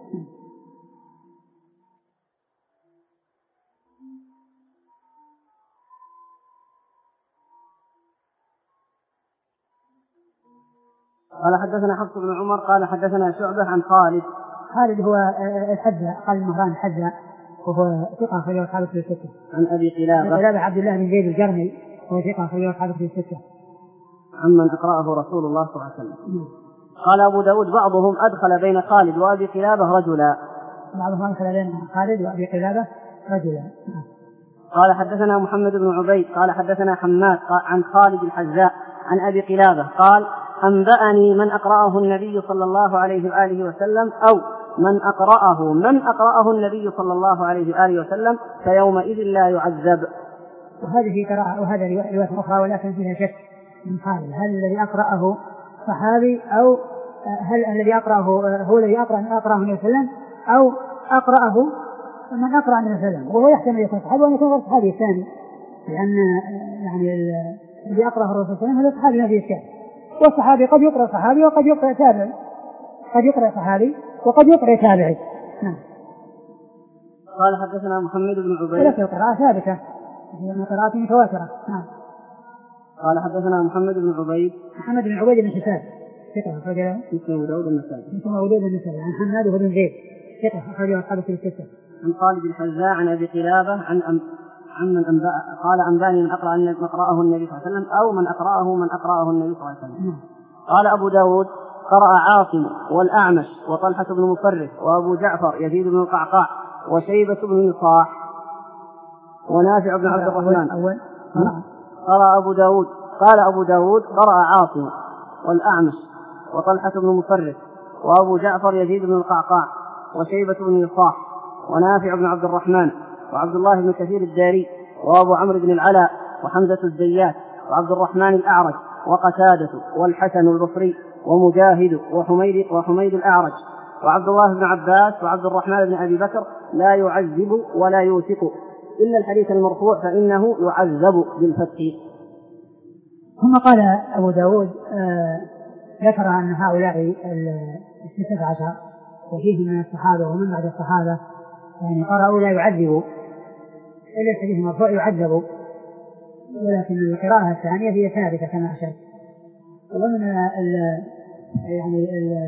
قال حدثنا حفص بن عمر قال حدثنا شعبة عن خالد. خالد هو الحذاء خالد مهران الحذاء وهو ثقة في أصحاب الكتب الستة. عن أبي قلابة قلابة عبد الله بن زيد الجرمي وهو ثقة في أصحاب الكتب الستة. عمن أقرأه رسول الله صلى الله عليه وسلم. قال أبو داود بعضهم أدخل بين خالد وأبي قلابة رجلا. بعضهم أدخل بين خالد وأبي قلابة رجلا. قال حدثنا محمد بن عبيد قال حدثنا حماد عن خالد الحذاء عن أبي قلابة قال أنبأني من أقرأه النبي صلى الله عليه وآله وسلم أو من أقرأه من أقرأه النبي صلى الله عليه وآله وسلم فيومئذ لا يعذب. وهذه قراءة وهذه رواية أخرى ولكن فيها شك من خالد، هل الذي أقرأه صحابي أو هل الذي أقرأه هو الذي أقرأ من أقرأه النبي صلى الله عليه وسلم أو أقرأه من أقرأ النبي صلى الله عليه وسلم، وهو يحتمل يكون صحابي وأن يكون غير صحابي الثاني، لأن يعني الذي أقرأه الرسول صلى الله عليه وسلم هذا صحابي ما فيه إشكال، والصحابي قد يقرأ صحابي وقد يقرأ تابعي، قد يقرأ صحابي وقد يقرأ تابعي. نعم. قال حدثنا محمد بن عبيد ولكن القراءة ثابتة هي قراءة متواترة. نعم. قال حدثنا محمد بن عبيد محمد بن عبيد بن حساب ثقة أخرجه مسلم وداود النسائي مسلم وداود النسائي عن حماد بن زيد ثقة أخرجه أصحاب في الستة. عن خالد الحذاء عن أبي قلابة عن أم عن من أنبأ قال أنباني من أقرأ من أقرأه النبي صلى الله عليه وسلم أو من أقرأه من أقرأه النبي صلى الله عليه وسلم. قال أبو داود قرأ عاصم والأعمش وطلحة بن مصرف وأبو جعفر يزيد بن القعقاع وشيبة بن يصاح ونافع بن عبد الرحمن. أول قرأ أبو داود قال أبو داود قرأ عاصم والأعمش وطلحة بن مصرف وأبو جعفر يزيد بن القعقاع وشيبة بن يصاح ونافع بن عبد الرحمن وعبد الله بن كثير الداري وأبو عمرو بن العلاء وحمزة الزيات وعبد الرحمن الأعرج وقتادة والحسن البصري ومجاهد وحميد, وحميد الأعرج وعبد الله بن عباس وعبد الرحمن بن أبي بكر لا يعذب ولا يوثق إلا الحديث المرفوع فإنه يعذب بالفتح. ثم قال أبو داود آه ذكر أن هؤلاء الستة عشر وفيه من الصحابة ومن بعد الصحابة يعني قرأوا لا يعذبوا إلا الحديث المرفوع يعذبوا، ولكن القراءة الثانية هي ثابتة كما أشرت. ومن يعني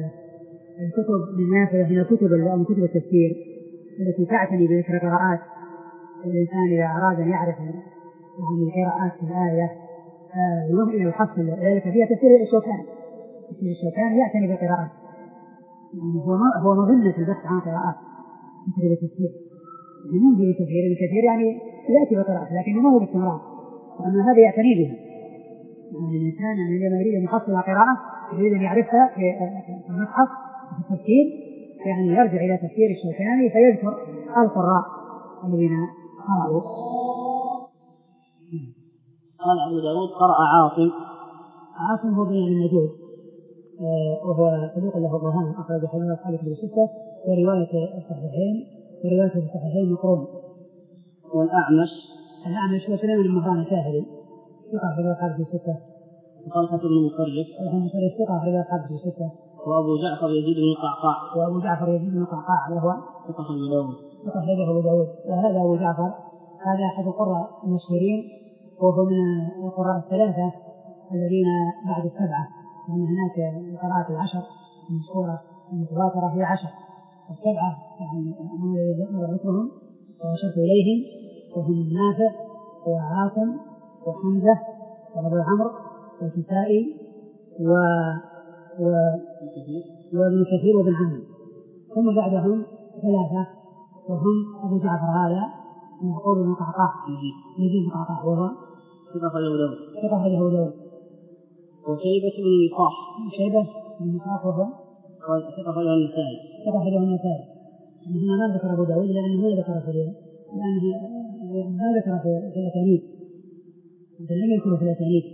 الكتب النافذة من الكتب من كتب التفسير التي تعتني بذكر قراءات الإنسان إذا أراد أن يعرف يعني قراءات الآية يوم إلى الحصل ذلك فيها تفسير الشوكاني. تفسير الشوكاني يعتني بالقراءات، يعني هو هو مظنة البحث عن قراءات كتب التفسير، جنود التفسير الكثير يعني يأتي بقراءات لكن ما هو باستمرار، وأما هذا يعتني بها. يعني الإنسان عندما يريد أن يحصل قراءة يريد أن يعرفها في المصحف في التفسير، يعني يرجع إلى تفسير الشوكاني فيذكر القراء الذين قرأوا. قال أبو داود قرأ عاصم. عاصم هو بن النجود وهو صدوق له ظهان أخرج حديث أصحاب الكتب الستة ورواية الصحيحين وروايته في الصحيحين مقرون. والأعمش الأعمش هو سليمان بن مهران الكاهلي ثقة أخرج أصحاب الكتب الستة. وطلحة بن مصرف ثقة أخرج أصحاب الكتب الستة. وأبو جعفر يزيد بن القعقاع وأبو جعفر يزيد بن القعقاع وهو ثقة أبو داود ثقة أخرجه أبو داود. وهذا أبو جعفر هذا أحد القراء المشهورين وهو من القراء الثلاثة الذين بعد السبعة، لأن هناك القراءات العشر المشهورة المتواترة هي عشر، والسبعة يعني نمر ذكرهم وأشرت إليهم وهم نافع وعاصم وحمزة وأبو عمرو والكسائي و و وابن كثير وابن عمرو، ثم بعدهم ثلاثة وهم أبو جعفر هذا يعقوب بن القعقاع يزيد بن القعقاع وهو ثقة أبو داود ثقة أبو داود. وشيبة بن يصاح شيبة بن يصاح وهو ثقة أبو النسائي ثقة أبو النسائي. هنا ما ذكر أبو داود لأنه ما ذكر في لأنه ما ذكر في الأسانيد لم يذكر في الأسانيد.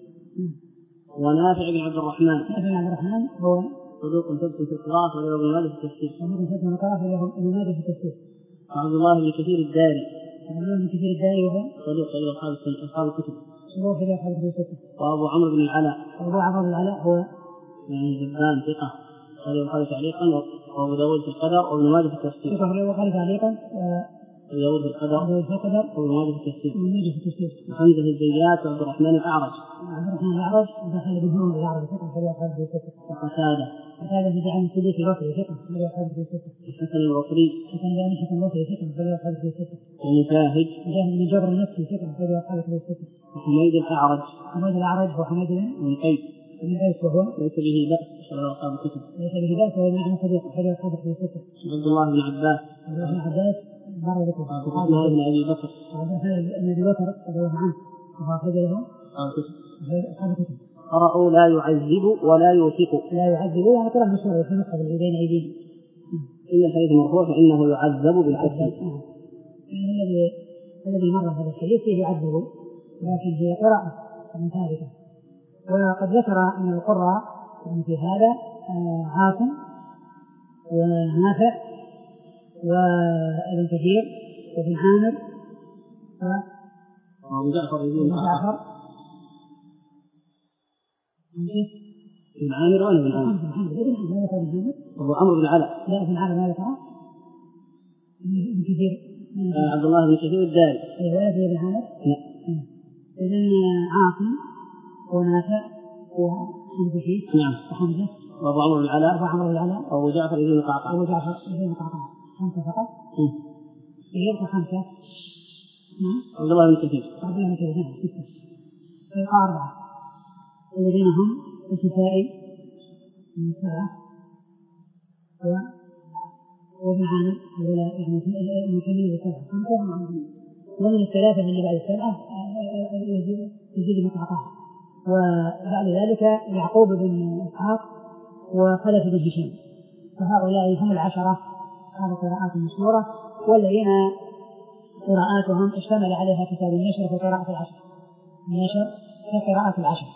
ونافع بن عبد الرحمن نافع بن عبد الرحمن هو صدوق ثبت في القراءة وله ابن ماجه في التفسير صدوق ثبت في القراءة وله ابن ماجه في التفسير. وعبد الله بن كثير الداري عبد الله بن كثير الداري وهو صدوق له أصحاب الكتب صدوق له أصحاب الكتب. وأبو عمرو بن العلاء وأبو عمرو بن العلاء هو يعني زبان ثقة هذا البخاري تعليقا وأبو داود في القدر وابن ماجه في التفسير. ثقة له البخاري تعليقا أبو داود في القدر وابن ماجه في التفسير. وابن ماجه في التفسير. وحمزة الزيات وعبد الرحمن الأعرج عبد الرحمن الأعرج ودخل بن هون الأعرج ثقة له أصحاب الكتب. وقتادة قتادة بن دعامة السدوسي البصري ثقة له أصحاب الكتب. الحسن البصري حسن بن الحسن البصري ثقة له أصحاب الكتب. ومجاهد مجاهد بن جبر النفسي ثقة له أصحاب الكتب. وحميد الأعرج حميد الأعرج وحميد بن قيس بن قيس وهو ليس به بأس له أصحاب الكتب. ليس به بأس وهو ابن صديق له أصحاب الكتب. عبد الله بن عباس عبد الله بن عباس مر ذكر عبد الرحمن بن أبي بكر عبد الرحمن بن أبي بكر رضي الله عنه وأخرج له أصحاب كتب قرأوا لا يعذب ولا يوثق. لا يعذب يعني قرأ مشهور في نسخة باليدين أيدينا. إن الحديث مرفوع فإنه يعذب بالكسر. الذي الذي مر هذا الحديث فيه يعذب لكن هي قراءة ثابتة. وقد ذكر من القراء في هذا عاصم ونافع وابن كثير وابن عامر وجعفر بن جعفر بن عامر ولا بن عامر؟ بن عامر بن عامر أبو عمرو بن علاء. لا بن عامر ما ذكره ابن كثير عبد الله بن كثير الداري. ولا بن عامر. إذن عاصم ونافع وحمزة نعم وحمزة وأبو عمرو بن علاء وأبو عمرو بن علاء وأبو جعفر بن قعقاع أبو جعفر بن قعقاع خمسة فقط. يبقى خمسة. عبد الله بن كثير عبد الله بن كثير نعم ستة. يبقى أربعة الذين هم الكسائي من سبعة وابن عامر هؤلاء يعني المكملين للسبعة خمسة. ومن الثلاثة اللي بعد السبعة يزيد يزيد مقعقاع. وبعد ذلك يعقوب بن إسحاق وخلف بن هشام. فهؤلاء هم العشرة هذه قراءات مشهورة والذين قراءاتهم اشتمل عليها كتاب النشر في قراءة العشر. النشر في قراءة العشر.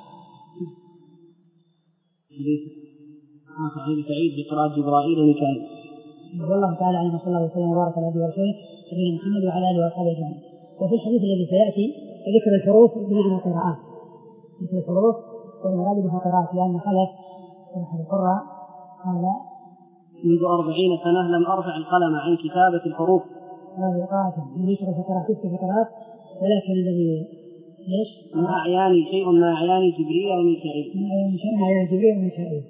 حديث سعيد بقراءة جبرائيل وميكائيل. والله تعالى عليه صلى الله وسلم وبارك على نبينا ورسوله سيدنا محمد وعلى آله وصحبه أجمعين. وفي الحديث الذي سيأتي ذكر الحروف بمعنى القراءات. ذكر الحروف والمراد بها قراءات لأن خلف أحد القراء قال منذ أربعين سنة لم أرفع القلم عن كتابة الحروف. هذه قراءة من يشرف فقرات ست فقرات ولكن الذي ليش؟ ما أعياني شيء ما أعياني جبريل وميكائيل. ما أعياني شيء ما أعياني جبريل وميكائيل.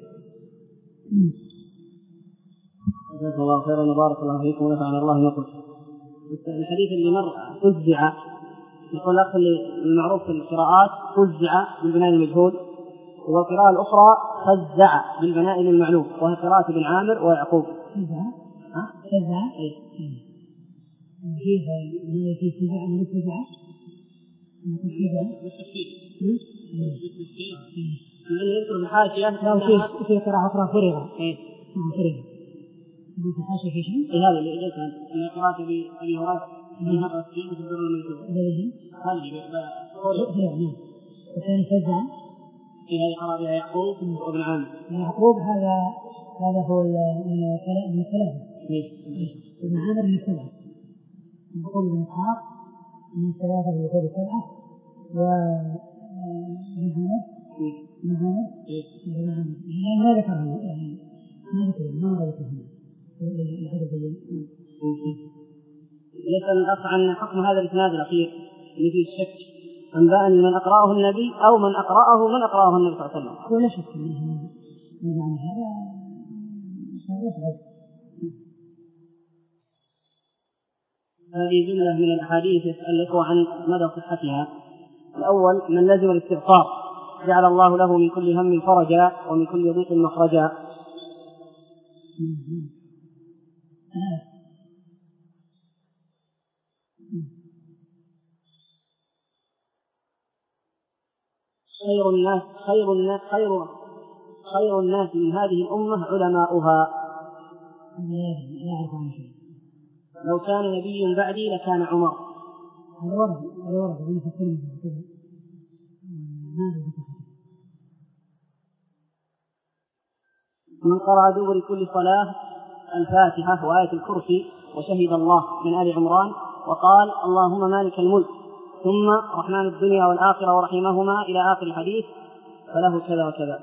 جزاكم الله خيرا وبارك الله فيكم ونفعنا الله ما قلت. الحديث اللي مر فزع يقول الأخ المعروف في القراءات فزع بالبناء المجهول والقراءة الأخرى فزع بالبناء للمعلوم وهي قراءة ابن عامر ويعقوب. فزع ها فزع إيه كيف ما يكفي فزع من فزع نقول فزع بالتفكير بالتفكير لأنه يذكر الحاشية لو في في قراءة أخرى فرغة إيه فرغة ما في حاشية في شيء. هذا اللي جلس أن قراءة أبي أبي هريرة من هذا الشيء في الدر المنثور. هذه فرغ نعم. والثاني فزع في هذه قراءة يعقوب وابن عامر. يعقوب هذا هذا هو من الثلاثة. ابن عامر من السبعة. يعقوب بن إسحاق من الثلاثة اللي هو السبعة وابن عامر ابن عامر ابن عامر يعني ما ذكرهم يعني ما ذكرهم ما ذكرهم العدد اللي يسأل الأخ عن حكم هذا الإسناد الأخير اللي فيه الشك أنبأني من أقرأه النبي أو من أقرأه من أقرأه النبي صلى الله عليه وسلم. ولا شك منه يعني هذا يصعب. هذه جملة من الأحاديث يسأل الأخوة عن مدى صحتها. الأول من لزم الاستغفار جعل الله له من كل هم فرجا ومن كل ضيق مخرجا. خير الناس خير الناس خير خير الناس من هذه الأمة علماؤها. لو كان نبي بعدي لكان عمر. من قرأ دبر كل صلاة الفاتحة وآية الكرسي وشهد الله من آل عمران وقال اللهم مالك الملك ثم رحمن الدنيا والآخرة ورحمهما إلى آخر الحديث فله كذا وكذا.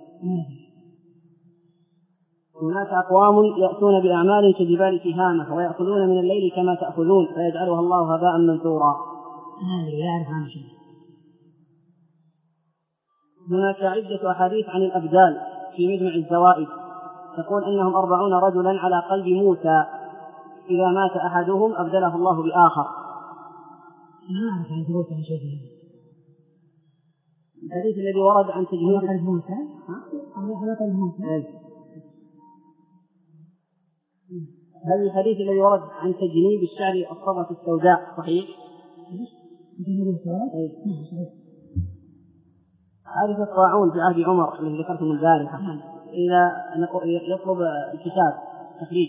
هناك أقوام يأتون بأعمال كجبال تهامة ويأخذون من الليل كما تأخذون فيجعلها الله هباء منثورا. هناك عدة أحاديث عن الأبدال في مجمع الزوائد تقول أنهم أربعون رجلا على قلب موسى إذا مات أحدهم أبدله الله بآخر. ما أعرف عن ثبوت عن شيء. الحديث الذي ورد عن تجميع قلب موسى ها؟ على قلب موسى. هل الحديث الذي ورد عن تجنيب الشعر الصبغة السوداء صحيح؟ تجنيب السوداء؟ هذه الطاعون في عهد عمر الذي ذكرته من البارحة إذا يطلب الكتاب تخريج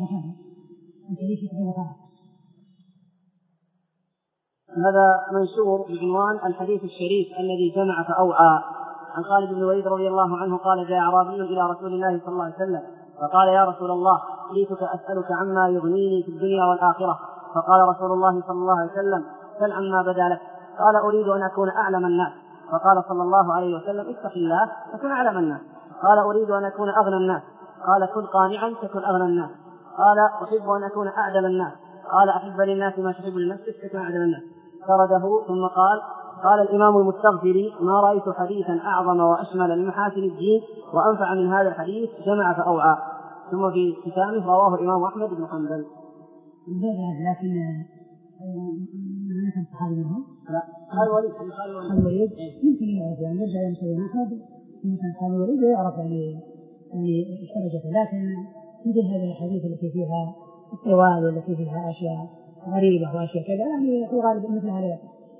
هذا منشور بعنوان الحديث الشريف الذي جمع فأوعى عن خالد بن الوليد رضي الله عنه قال جاء أعرابي إلى رسول الله صلى الله عليه وسلم فقال يا رسول الله جئتك أسألك عما يغنيني في الدنيا والآخرة فقال رسول الله صلى الله عليه وسلم سل عما بدا لك قال أريد أن أكون أعلم الناس فقال صلى الله عليه وسلم اتق الله تكن أعلم الناس قال أريد أن أكون أغنى الناس قال كن قانعا تكن أغنى الناس قال أحب أن أكون أعدل الناس قال أحب للناس ما تحب لنفسك تكن أعدل الناس سرده ثم قال قال الإمام المستغفري ما رأيت حديثا أعظم وأشمل لمحاسن الدين وأنفع من هذا الحديث جمع فأوعى. ثم في كتابه رواه الإمام أحمد بن حنبل. لكن ما كان صحابي منهم؟ لا هذا وليد الوليد يمكن يعرف يعني يرجع إلى مسلم أحمد يمكن صحابي الوليد ويعرف يعني يعني درجته لكن مثل هذه الحديث التي فيها الطوال والتي فيها أشياء غريبة وأشياء كذا يعني في غالب مثل هذا.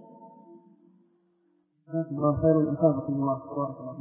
الله خير الإنفاق الله تبارك الله.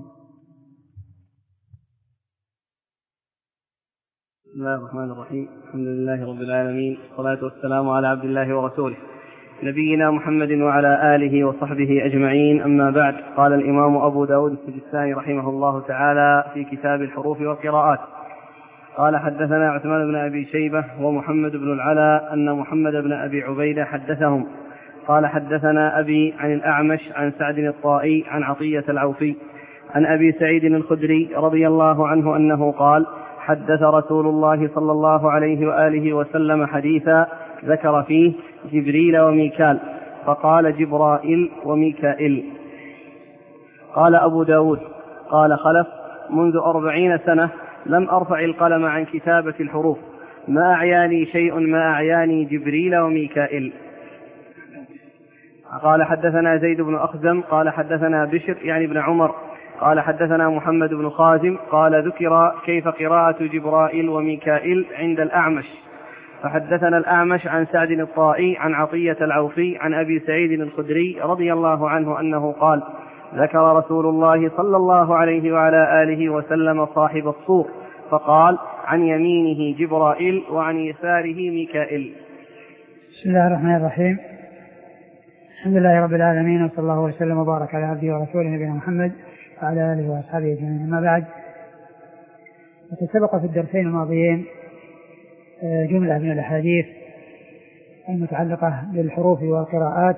بسم الله الرحمن الرحيم الحمد لله رب العالمين والصلاة والسلام على عبد الله ورسوله نبينا محمد وعلى آله وصحبه أجمعين. أما بعد قال الإمام أبو داود السجستاني رحمه الله تعالى في كتاب الحروف والقراءات قال حدثنا عثمان بن أبي شيبة ومحمد بن العلاء أن محمد بن أبي عبيدة حدثهم قال حدثنا أبي عن الأعمش عن سعد الطائي عن عطية العوفي عن أبي سعيد الخدري رضي الله عنه أنه قال حدث رسول الله صلى الله عليه وآله وسلم حديثا ذكر فيه جبريل وميكال فقال جبرائيل وميكائيل. قال أبو داود قال خلف منذ أربعين سنة لم أرفع القلم عن كتابة الحروف ما أعياني شيء ما أعياني جبريل وميكائيل. قال حدثنا زيد بن أخزم قال حدثنا بشر يعني ابن عمر قال حدثنا محمد بن خازم قال ذكر كيف قراءة جبرائيل وميكائيل عند الأعمش فحدثنا الأعمش عن سعد الطائي عن عطية العوفي عن أبي سعيد الخدري رضي الله عنه أنه قال ذكر رسول الله صلى الله عليه وعلى آله وسلم صاحب الصور فقال عن يمينه جبرائيل وعن يساره ميكائيل. بسم الله الرحمن الرحيم الحمد لله رب العالمين وصلى الله وسلم وبارك على عبده ورسوله نبينا محمد وعلى آله وأصحابه أجمعين. أما بعد فقد سبق في الدرسين الماضيين جملة من الأحاديث المتعلقة بالحروف والقراءات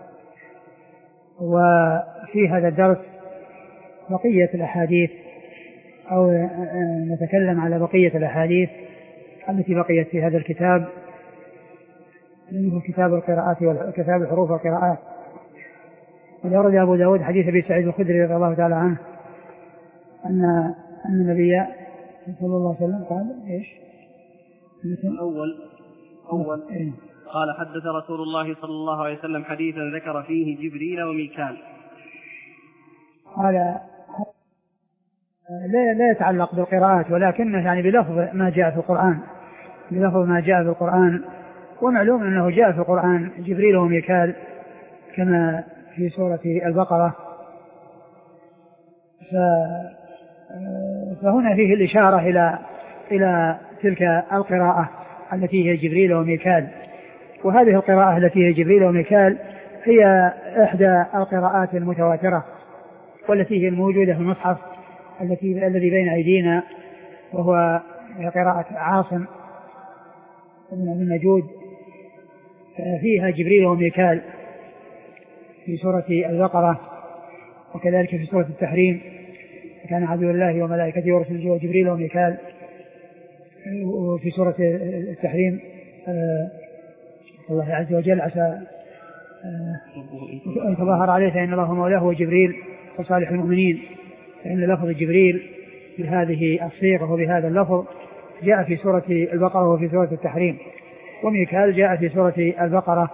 وفي هذا الدرس بقية الأحاديث أو نتكلم على بقية الأحاديث التي بقيت في هذا الكتاب منه كتاب القراءات وكتاب الحروف والقراءات. وأورد أبو داود حديث أبي سعيد الخدري رضي الله تعالى عنه أن أن النبي صلى الله عليه وسلم قال إيش؟ أول أول إيه؟ قال حدث رسول الله صلى الله عليه وسلم حديثا ذكر فيه جبريل وميكال. قال لا لا يتعلق بالقراءات ولكنه يعني بلفظ ما جاء في القرآن بلفظ ما جاء في القرآن ومعلوم أنه جاء في القرآن جبريل وميكال كما في سورة البقرة. فهنا فيه الإشارة إلى إلى تلك القراءة التي هي جبريل وميكال. وهذه القراءة التي هي جبريل وميكال هي إحدى القراءات المتواترة والتي هي الموجودة في المصحف التي الذي بين أيدينا وهو قراءة عاصم بن نجود فيها جبريل وميكال في سورة البقرة وكذلك في سورة التحريم كان عدو الله وملائكته ورسله جبريل وميكال. وفي سورة التحريم آه الله عز وجل عسى أن تظاهر عليه فإن الله مولاه وجبريل وصالح المؤمنين. فإن لفظ جبريل بهذه الصيغة وبهذا اللفظ جاء في سورة البقرة وفي سورة التحريم وميكال جاء في سورة البقرة.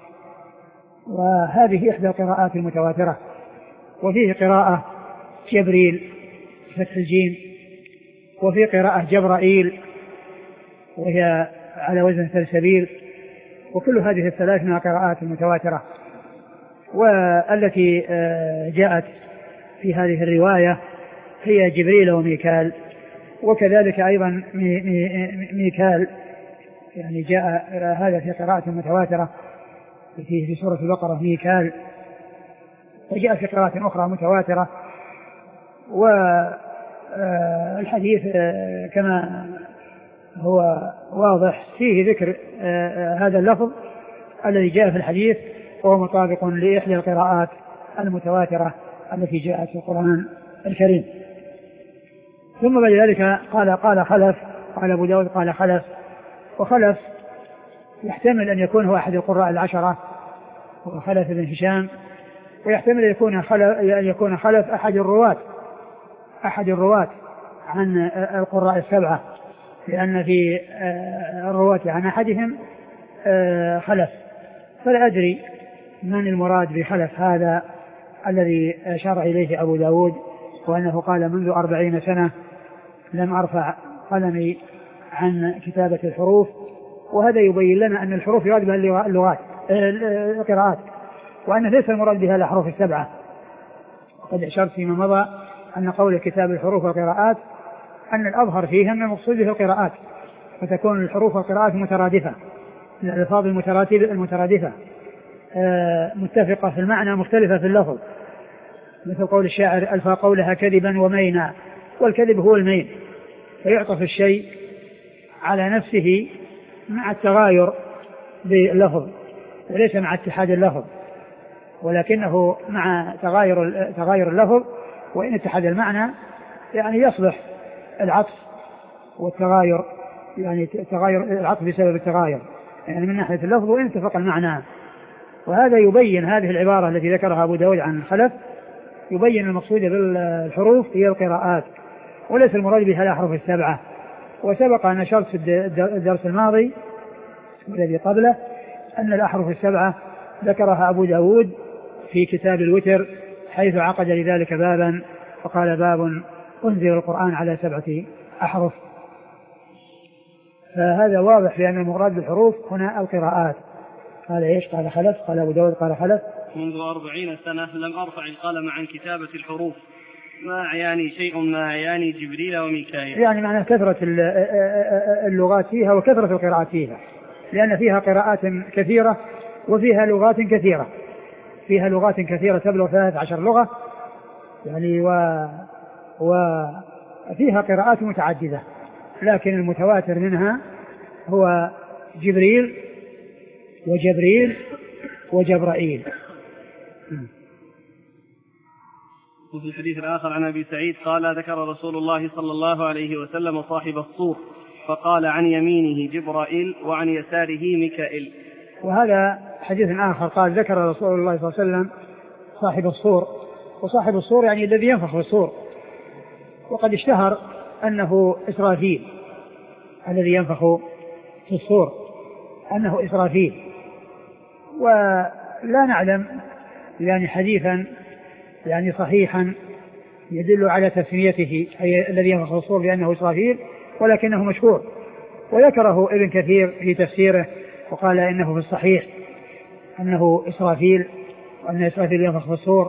وهذه إحدى القراءات المتواترة. وفيه قراءة جبريل فتح الجيم وفي قراءة جبرائيل وهي على وزن سلسبيل، وكل هذه الثلاث من القراءات المتواترة. والتي جاءت في هذه الرواية هي جبريل وميكال، وكذلك أيضا ميكال، يعني جاء هذا في قراءة متواترة في في سورة البقرة ميكال، وجاء في قراءة أخرى متواترة. والحديث كما هو واضح فيه ذكر هذا اللفظ الذي جاء في الحديث، وهو مطابق لإحدى القراءات المتواترة التي جاءت في القرآن الكريم. ثم بعد ذلك قال قال خلف، قال أبو داود قال خلف. وخلف يحتمل أن يكون هو أحد القراء العشرة وخلف بن هشام، ويحتمل أن يكون خلف, أن يكون خلف أحد الرواة أحد الرواة عن القراء السبعة، لأن في الرواة عن أحدهم خلف. فلا أدري من المراد بخلف هذا الذي أشار إليه أبو داود، وأنه قال منذ أربعين سنة لم أرفع قلمي عن كتابة الحروف. وهذا يبين لنا أن الحروف يراد بها اللغات القراءات، وأن ليس المراد بها الأحرف السبعة. وقد أشرت فيما مضى أن قول كتاب الحروف والقراءات أن الأظهر فيه أن المقصود به القراءات، فتكون الحروف والقراءات مترادفة، الألفاظ المترادفة متفقة في المعنى مختلفة في اللفظ، مثل قول الشاعر ألفى قولها كذبا ومينا، والكذب هو المين، فيعطف الشيء على نفسه مع التغاير باللفظ وليس مع اتحاد اللفظ، ولكنه مع تغاير تغاير اللفظ، وإن اتحاد المعنى يعني يصلح العطف والتغاير، يعني تغاير العطف بسبب التغاير يعني من ناحية اللفظ، وإن اتفق المعنى. وهذا يبين هذه العبارة التي ذكرها أبو داود عن خلف، يبين المقصود بالحروف هي القراءات وليس المراد بها الأحرف السبعة. وسبق أن أشرت في الدرس الماضي الذي قبله أن الأحرف السبعة ذكرها أبو داود في كتاب الوتر، حيث عقد لذلك بابا وقال باب أنزل القرآن على سبعة أحرف. فهذا واضح لأن المراد بالحروف هنا القراءات. قال إيش؟ قال خلف. قال أبو داود قال خلف منذ أربعين سنة لم أرفع القلم عن كتابة الحروف، ما أعياني شيء ما أعياني جبريل وميكائيل. يعني معنى كثرة اللغات فيها وكثرة القراءات فيها، لأن فيها قراءات كثيرة وفيها لغات كثيرة، فيها لغات كثيرة تبلغ ثلاث عشر لغة يعني، و... وفيها قراءات متعددة، لكن المتواتر منها هو جبريل وجبريل وجبرائيل. وفي الحديث الآخر عن أبي سعيد قال ذكر رسول الله صلى الله عليه وسلم صاحب الصور فقال عن يمينه جبرائيل وعن يساره ميكائيل. وهذا حديث آخر قال ذكر رسول الله صلى الله عليه وسلم صاحب الصور، وصاحب الصور يعني الذي ينفخ في الصور، وقد اشتهر أنه إسرافيل الذي ينفخ في الصور أنه إسرافيل، ولا نعلم يعني حديثا يعني صحيحا يدل على تسميته أي الذي ينفخ في الصور بأنه إسرافيل، ولكنه مشهور. وذكره ابن كثير في تفسيره وقال إنه في الصحيح أنه إسرافيل وأن إسرافيل ينفخ في الصور.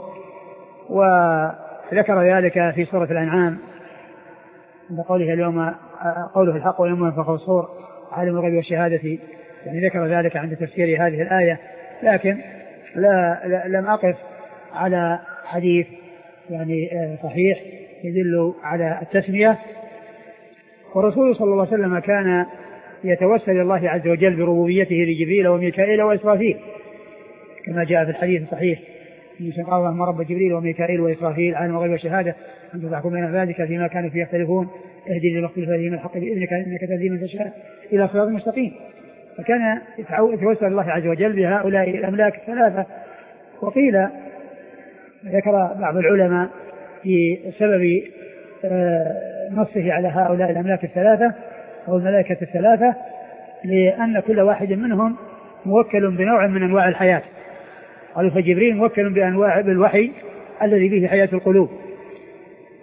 وذكر ذلك في سورة الأنعام عند قوله اليوم قوله الحق ويوم ينفخ في الصور عالم الغيب والشهادة، يعني ذكر ذلك عند تفسير هذه الآية، لكن لا, لا لم أقف على حديث يعني صحيح يدل على التسمية. ورسول صلى الله عليه وسلم كان يتوسل الله عز وجل بربوبيته لجبريل وميكائيل وإسرافيل كما جاء في الحديث الصحيح قال اللهم رب جبريل وميكائيل وإسرافيل عالم الغيب والشهادة أنت تحكم بين ذلك فيما كانوا فيه يختلفون اهدني لما اختلف فيه من الحق بإذنك إنك تهدي من تشاء إلى صراط مستقيم. فكان يتوسل الله عز وجل بهؤلاء الأملاك الثلاثة. وقيل ذكر بعض العلماء في سبب نصه على هؤلاء الأملاك الثلاثة أو الملائكة الثلاثة لأن كل واحد منهم موكل بنوع من أنواع الحياة. قالوا فجبريل موكل بأنواع بالوحي الذي به حياة القلوب،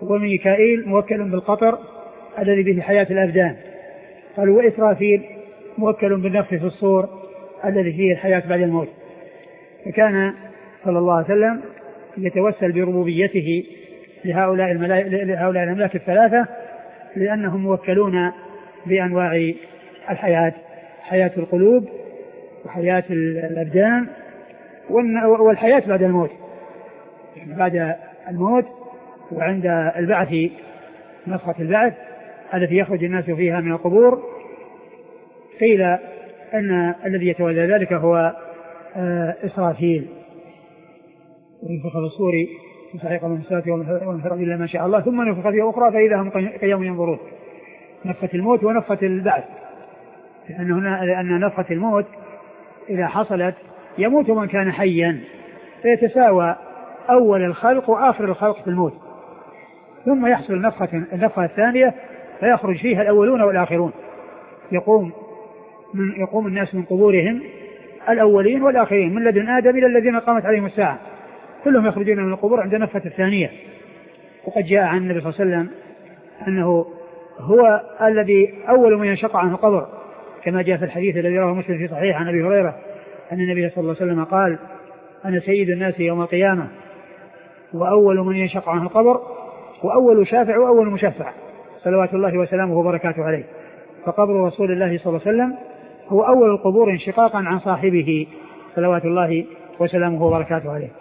وميكائيل موكل بالقطر الذي به حياة الأبدان. قالوا وإسرافيل موكل بالنفخ في الصور الذي فيه الحياة بعد الموت. فكان صلى الله عليه وسلم يتوسل بربوبيته لهؤلاء لهؤلاء الأملاك الثلاثة لأنهم موكلون بأنواع الحياة، حياة القلوب وحياة الأبدان والحياة بعد الموت، يعني بعد الموت وعند البعث، نفخة البعث التي يخرج الناس فيها من القبور. قيل أن الذي يتولى ذلك هو إسرافيل، وينفخ في الصور وصعق من السماوات وانفرد إلا ما شاء الله ثم نفخ فيه أخرى فإذا هم قيام ينظرون. نفخة الموت ونفخة البعث، لأن نفخة الموت إذا حصلت يموت من كان حيا فيتساوى أول الخلق وآخر الخلق في الموت، ثم يحصل النفخة النفخة الثانية فيخرج فيها الأولون والآخرون، يقوم من يقوم الناس من قبورهم الأولين والآخرين من لدن آدم إلى الذين قامت عليهم الساعة، كلهم يخرجون من القبور عند النفخة الثانية. وقد جاء عن النبي صلى الله عليه وسلم أنه هو الذي أول من ينشق عنه القبر، كما جاء في الحديث الذي رواه مسلم في صحيح عن أبي هريرة أن النبي صلى الله عليه وسلم قال: أنا سيد الناس يوم القيامة وأول من ينشق عنه القبر وأول شافع وأول مشفع صلوات الله وسلامه وبركاته عليه. فقبر رسول الله صلى الله عليه وسلم هو أول القبور انشقاقا عن صاحبه صلوات الله وسلامه وبركاته عليه.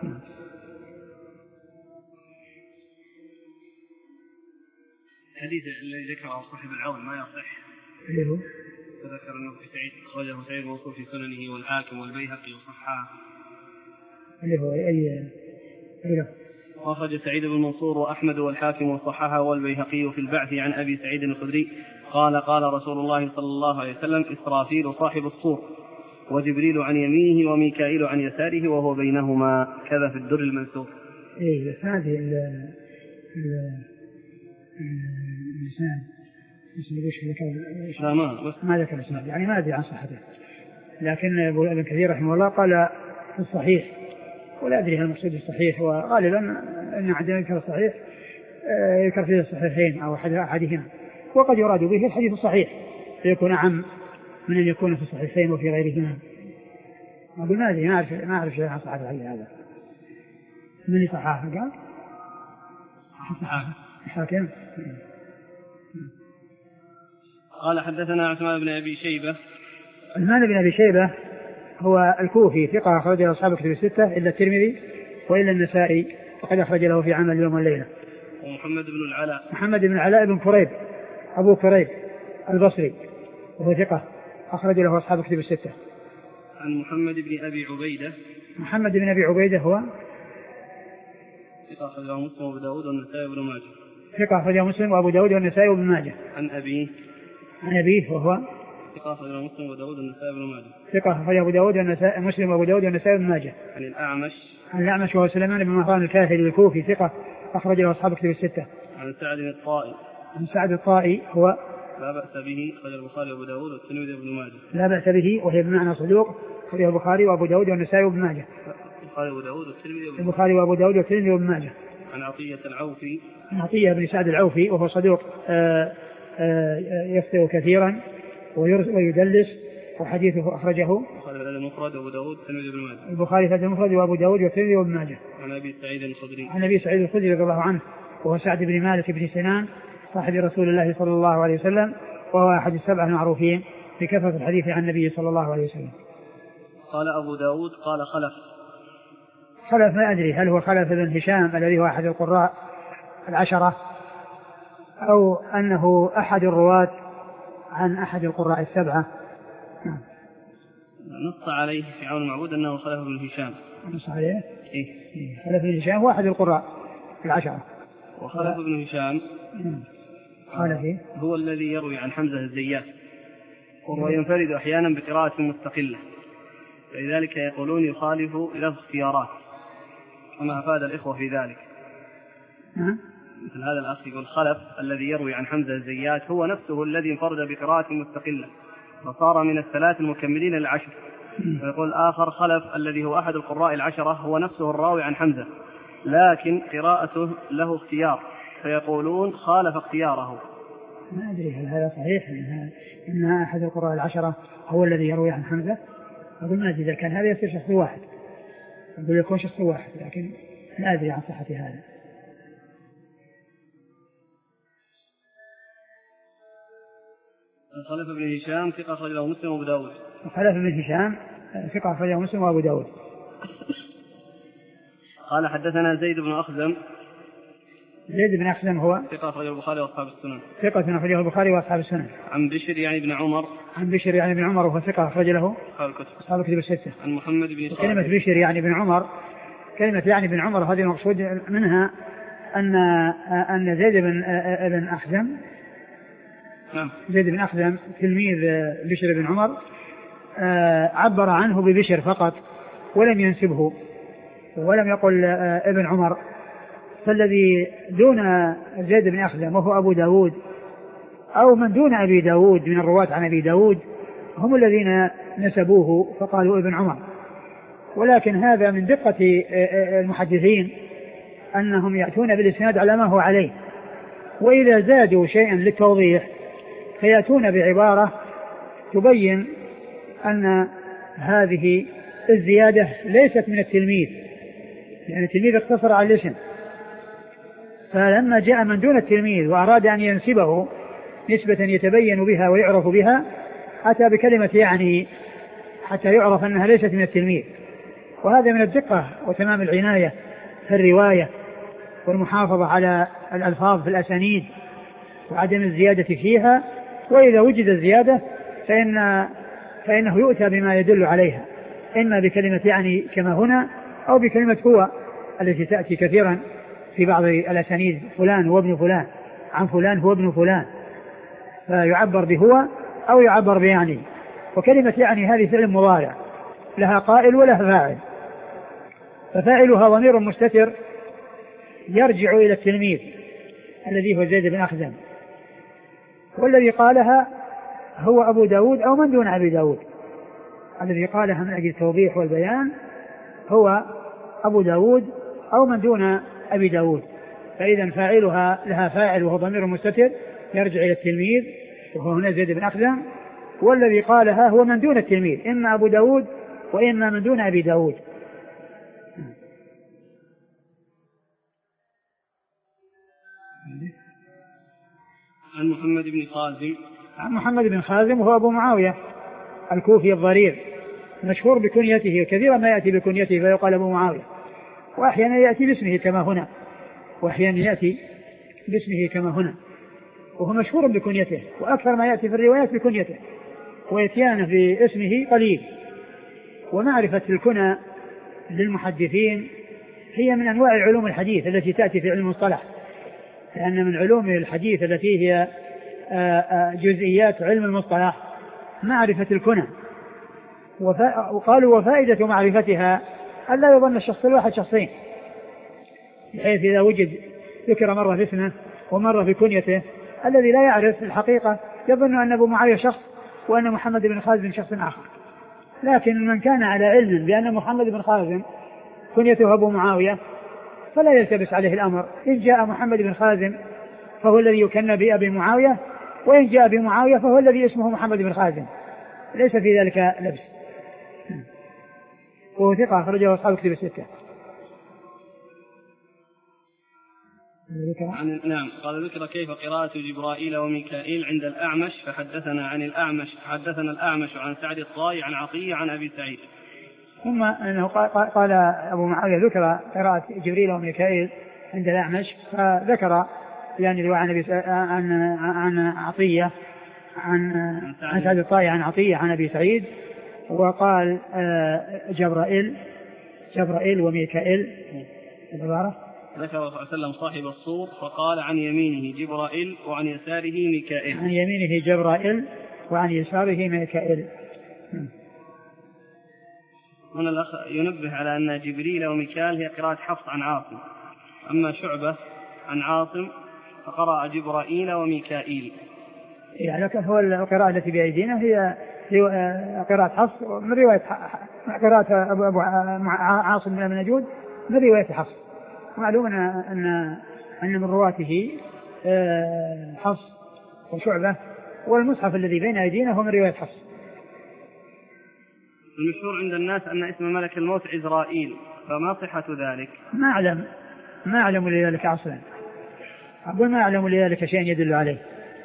الحديث الذي ذكره صاحب العون ما يصح، اللي هو فذكر أنه في سعيد أخرجه سعيد المنصور في سننه والحاكم والبيهقي وصححه، اللي هو أي أي وأخرج سعيد بن منصور وأحمد والحاكم وصححه والبيهقي في البعث عن أبي سعيد الخدري قال: قال رسول الله صلى الله عليه وسلم: إسرافيل صاحب الصور وجبريل عن يمينه وميكائيل عن يساره وهو بينهما، كذا في الدر المنثور. إيه بس هذه ال اللسان لا ما ما ذكر الإسناد، يعني ما أدري عن صحته، لكن ابن كثير رحمه الله قال في الصحيح، ولا أدري هل المقصود الصحيح، وغالبا أن عندنا يذكر الصحيح يذكر فيه الصحيحين أو أحدهما، وقد يراد به الحديث الصحيح فيكون عام من أن يكون في الصحيحين وفي غيرهما. أقول ما أدري، ما أعرف ما أعرف شيء عن صحة هذا. من صححه قال؟ حاكم. قال: حدثنا عثمان بن أبي شيبة. عثمان بن أبي شيبة هو الكوفي ثقة أخرج له أصحاب الكتب الستة إلا الترمذي وإلا النسائي، وقد أخرج له في عمل اليوم والليلة. ومحمد بن العلاء. محمد بن العلاء بن كريب أبو كريب البصري وهو ثقة أخرج له أصحاب الكتب الستة. عن محمد بن أبي عبيدة. محمد بن أبي عبيدة هو ثقة أخرجه مسلم وأبو داود والنسائي وابن ماجه. ثقة أخرجه مسلم وأبو داود والنسائي وابن ماجه. عن أبيه. عن أبيه وهو ثقة أخرجه مسلم وأبو داود والنسائي وابن ماجه. ثقة أخرجه أبو داود والنسائي مسلم وأبو داود والنسائي وابن ماجه. عن الأعمش. عن الأعمش وهو سليمان بن مهران الكاهلي الكوفي ثقة أخرج له أصحاب الكتب الستة. عن سعد الطائي. عن سعد الطائي هو لا بأس به أخرج البخاري وأبو داود والترمذي وابن ماجه. لا بأس به وهي بمعنى صدوق أخرجه البخاري وأبو داود والنسائي وابن ماجه. البخاري وأبو داود والترمذي وابن البخاري وأبو داود والترمذي وابن ماجه. عن عطية العوفي. عن عطية بن سعد العوفي وهو صدوق يخطئ كثيرا ويدلس وحديثه أخرجه البخاري في المفرد وأبو داود والترمذي وابن ماجه. البخاري في المفرد وأبو داود والترمذي وابن ماجه. عن أبي سعيد الخدري. عن أبي سعيد الخدري رضي الله عنه وهو سعد بن مالك بن سنان صاحب رسول الله صلى الله عليه وسلم، وهو أحد السبعة المعروفين بكثرة الحديث عن النبي صلى الله عليه وسلم. قال أبو داود قال خلف. خلف ما أدري هل هو خلف بن هشام الذي هو أحد القراء العشرة أو أنه أحد الرواة عن أحد القراء السبعة. نص عليه في عون المعبود أنه خلف بن هشام. نص عليه إيه؟ خلف بن هشام هو أحد القراء العشرة. وخلف بن هشام قال فيه هو الذي يروي عن حمزة الزيات، وهو ينفرد أحيانا بقراءة مستقلة، فلذلك يقولون يخالف لفظ اختيارات، وما أفاد الإخوة في ذلك. مثل هذا الأخ يقول خلف الذي يروي عن حمزة الزيات هو نفسه الذي انفرد بقراءة مستقلة فصار من الثلاث المكملين للعشر، ويقول آخر خلف الذي هو أحد القراء العشرة هو نفسه الراوي عن حمزة لكن قراءته له اختيار، فيقولون خالف اختياره، ما أدري هل هذا صحيح إن أحد القراء العشرة هو الذي يروي عن حمزة. أقول ما أدري إذا كان هذا يصير شخص واحد، أقول يكون شخص واحد، لكن لا أدري عن صحة هذا. خلف بن هشام ثقة أخرجه مسلم وأبو داود. خلف بن هشام ثقة أخرجه مسلم وأبو داود. قال حدثنا زيد بن أخزم. زيد بن أخزم هو ثقة أخرجه البخاري وأصحاب السنن. ثقة أخرجه البخاري وأصحاب السنن. عن بشر يعني بن عمر. عن بشر يعني بن عمر وهو ثقة أخرج له أصحاب الكتب الستة. عن محمد بن صالح. كلمة بشر يعني بن عمر، كلمة يعني بن عمر هذه المقصود منها أن أن زيد بن ابن أخزم نعم. زيد بن أخزم تلميذ بشر بن عمر عبر عنه ببشر فقط ولم ينسبه ولم يقل ابن عمر. فالذي دون زيد بن أخزم وهو أبو داود أو من دون أبي داود من الرواة عن أبي داود هم الذين نسبوه فقالوا ابن عمر. ولكن هذا من دقة المحدثين أنهم يأتون بالإسناد على ما هو عليه، وإذا زادوا شيئا للتوضيح فيأتون بعبارة تبين أن هذه الزيادة ليست من التلميذ، يعني التلميذ اقتصر على الاسم، فلما جاء من دون التلميذ وأراد أن ينسبه نسبة يتبين بها ويعرف بها أتى بكلمة يعني حتى يعرف أنها ليست من التلميذ. وهذا من الدقة وتمام العناية في الرواية والمحافظة على الألفاظ في الأسانيد وعدم الزيادة فيها، وإذا وجد الزيادة فإن فإنه يؤتى بما يدل عليها، إما بكلمة يعني كما هنا أو بكلمة هو التي تأتي كثيرا في بعض الأسانيد فلان هو ابن فلان عن فلان هو ابن فلان، فيعبر بهو أو يعبر بيعني. وكلمة يعني هذه فعل مضارع لها قائل ولها فاعل، ففاعلها ضمير مستتر يرجع إلى التلميذ الذي هو زيد بن أخزم، والذي قالها هو أبو داود أو من دون أبي داود. الذي قالها من أجل التوضيح والبيان هو أبو داود أو من دون أبي داود، فإذا فاعلها لها فاعل وهو ضمير مستتر يرجع إلى التلميذ وهو هنا زيد بن أخزم، والذي قالها هو من دون التلميذ إما أبو داود وإما من دون أبي داود. عن محمد بن خازم. عن محمد بن خازم وهو أبو معاوية الكوفي الضرير مشهور بكنيته، كثيرا ما يأتي بكنيته فيقال أبو معاوية، وأحيانا يأتي باسمه كما هنا وأحيانا يأتي باسمه كما هنا، وهو مشهور بكنيته، وأكثر ما يأتي في الروايات بكنيته، ويتيان في اسمه قليل. ومعرفة الكنى للمحدثين هي من أنواع علوم الحديث التي تأتي في علم المصطلح، لأن من علوم الحديث التي هي جزئيات علم المصطلح معرفة الكنى. وقالوا وفائدة معرفتها ألا يظن الشخص الواحد شخصين، بحيث إذا وجد ذكر مرة في اسمه ومرة في كنيته الذي لا يعرف الحقيقة يظن أن أبو معاوية شخص وأن محمد بن خازم شخص آخر. لكن من كان على علم بأن محمد بن خازم كنيته أبو معاوية فلا يلتبس عليه الأمر، إن جاء محمد بن خازم فهو الذي يكنى بأبي معاوية، وإن جاء أبي معاوية فهو الذي اسمه محمد بن خازم، ليس في ذلك لبس. وهو ثقة أخرجه أصحاب الكتب الستة. عن نعم قال ذكر كيف قراءة جبرائيل وميكائيل عند الأعمش فحدثنا عن الأعمش حدثنا الأعمش عن سعد الطائي عن عطية عن أبي سعيد. ثم أنه قال أبو معاوية ذكر قراءة جبريل وميكائيل عند الأعمش، فذكر يعني رواية عن عن عن عطية عن عن سعد الطائي عن عطية عن أبي سعيد، وقال جبرائيل جبرائيل وميكائيل العبارة ذكر صلى الله عليه وسلم صاحب الصور فقال عن يمينه جبرائيل وعن يساره ميكائيل. عن يمينه جبرائيل وعن يساره ميكائيل. هنا الأخ ينبه على أن جبريل وميكائيل هي قراءة حفص عن عاصم، أما شعبة عن عاصم فقرأ جبرائيل وميكائيل. يعني هو القراءة التي بأيدينا هي قراءة حفص من رواية قراءة أبو, أبو عاصم بن نجود من رواية حفص. معلوم أن أن من رواته حفص وشعبة، والمصحف الذي بين أيدينا هو من رواية حفص. المشهور عند الناس أن اسم ملك الموت عزرائيل، فما صحة ذلك؟ ما أعلم ما أعلم لذلك أصلا، أقول ما أعلم لذلك شيء يدل عليه.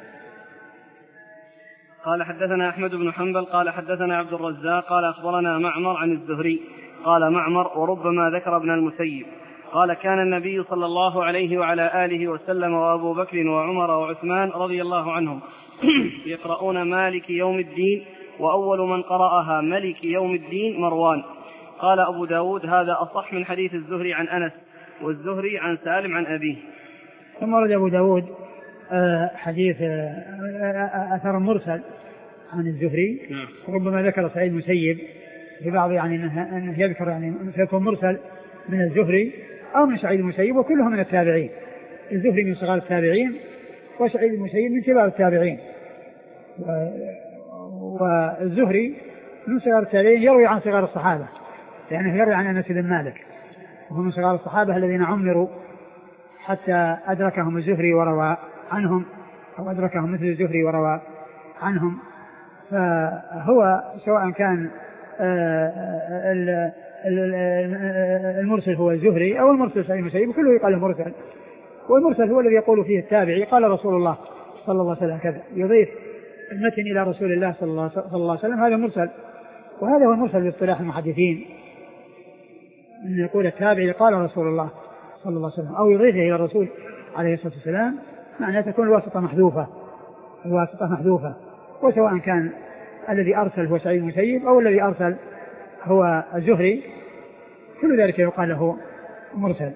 قال حدثنا أحمد بن حنبل قال حدثنا عبد الرزاق قال أخبرنا معمر عن الزهري قال معمر وربما ذكر ابن المسيب قال كان النبي صلى الله عليه وعلى آله وسلم وأبو بكر وعمر وعثمان رضي الله عنهم يقرؤون مالك يوم الدين، وأول من قرأها ملك يوم الدين مروان. قال أبو داود هذا أصح من حديث الزهري عن أنس، والزهري عن سالم عن أبيه. ثم ورد أبو داود حديث أثر مرسل عن الزهري، ربما ذكر سعيد المسيب في بعض يعني أنه يذكر يعني فيكون مرسل من الزهري أو من سعيد المسيب، وكلهم من التابعين. الزهري من صغار التابعين وسعيد المسيب من كبار التابعين، والزهري من صغار التابعين يروي عن صغار الصحابة لأنه يروي عن أنس بن مالك، وهم من صغار الصحابة الذين عمروا حتى أدركهم الزهري وروى عنهم، أو أدركهم مثل الزهري وروى عنهم. فهو سواء كان المرسل هو الزهري أو المرسل سعيد المسيب كله يقال له مرسل، والمرسل هو الذي يقول فيه التابعي قال رسول الله صلى الله عليه وسلم كذا، يضيف المتن إلى رسول الله صلى الله عليه وسلم، هذا مرسل. وهذا هو المرسل باصطلاح المحدثين، أن يقول التابعي قال رسول الله صلى الله عليه وسلم أو يضيفه إلى الرسول عليه الصلاة والسلام، معناه تكون الواسطة محذوفة الواسطة محذوفة وسواء كان الذي أرسل هو سعيد المسيب أو الذي أرسل هو الزهري كل ذلك يقال له مرسل.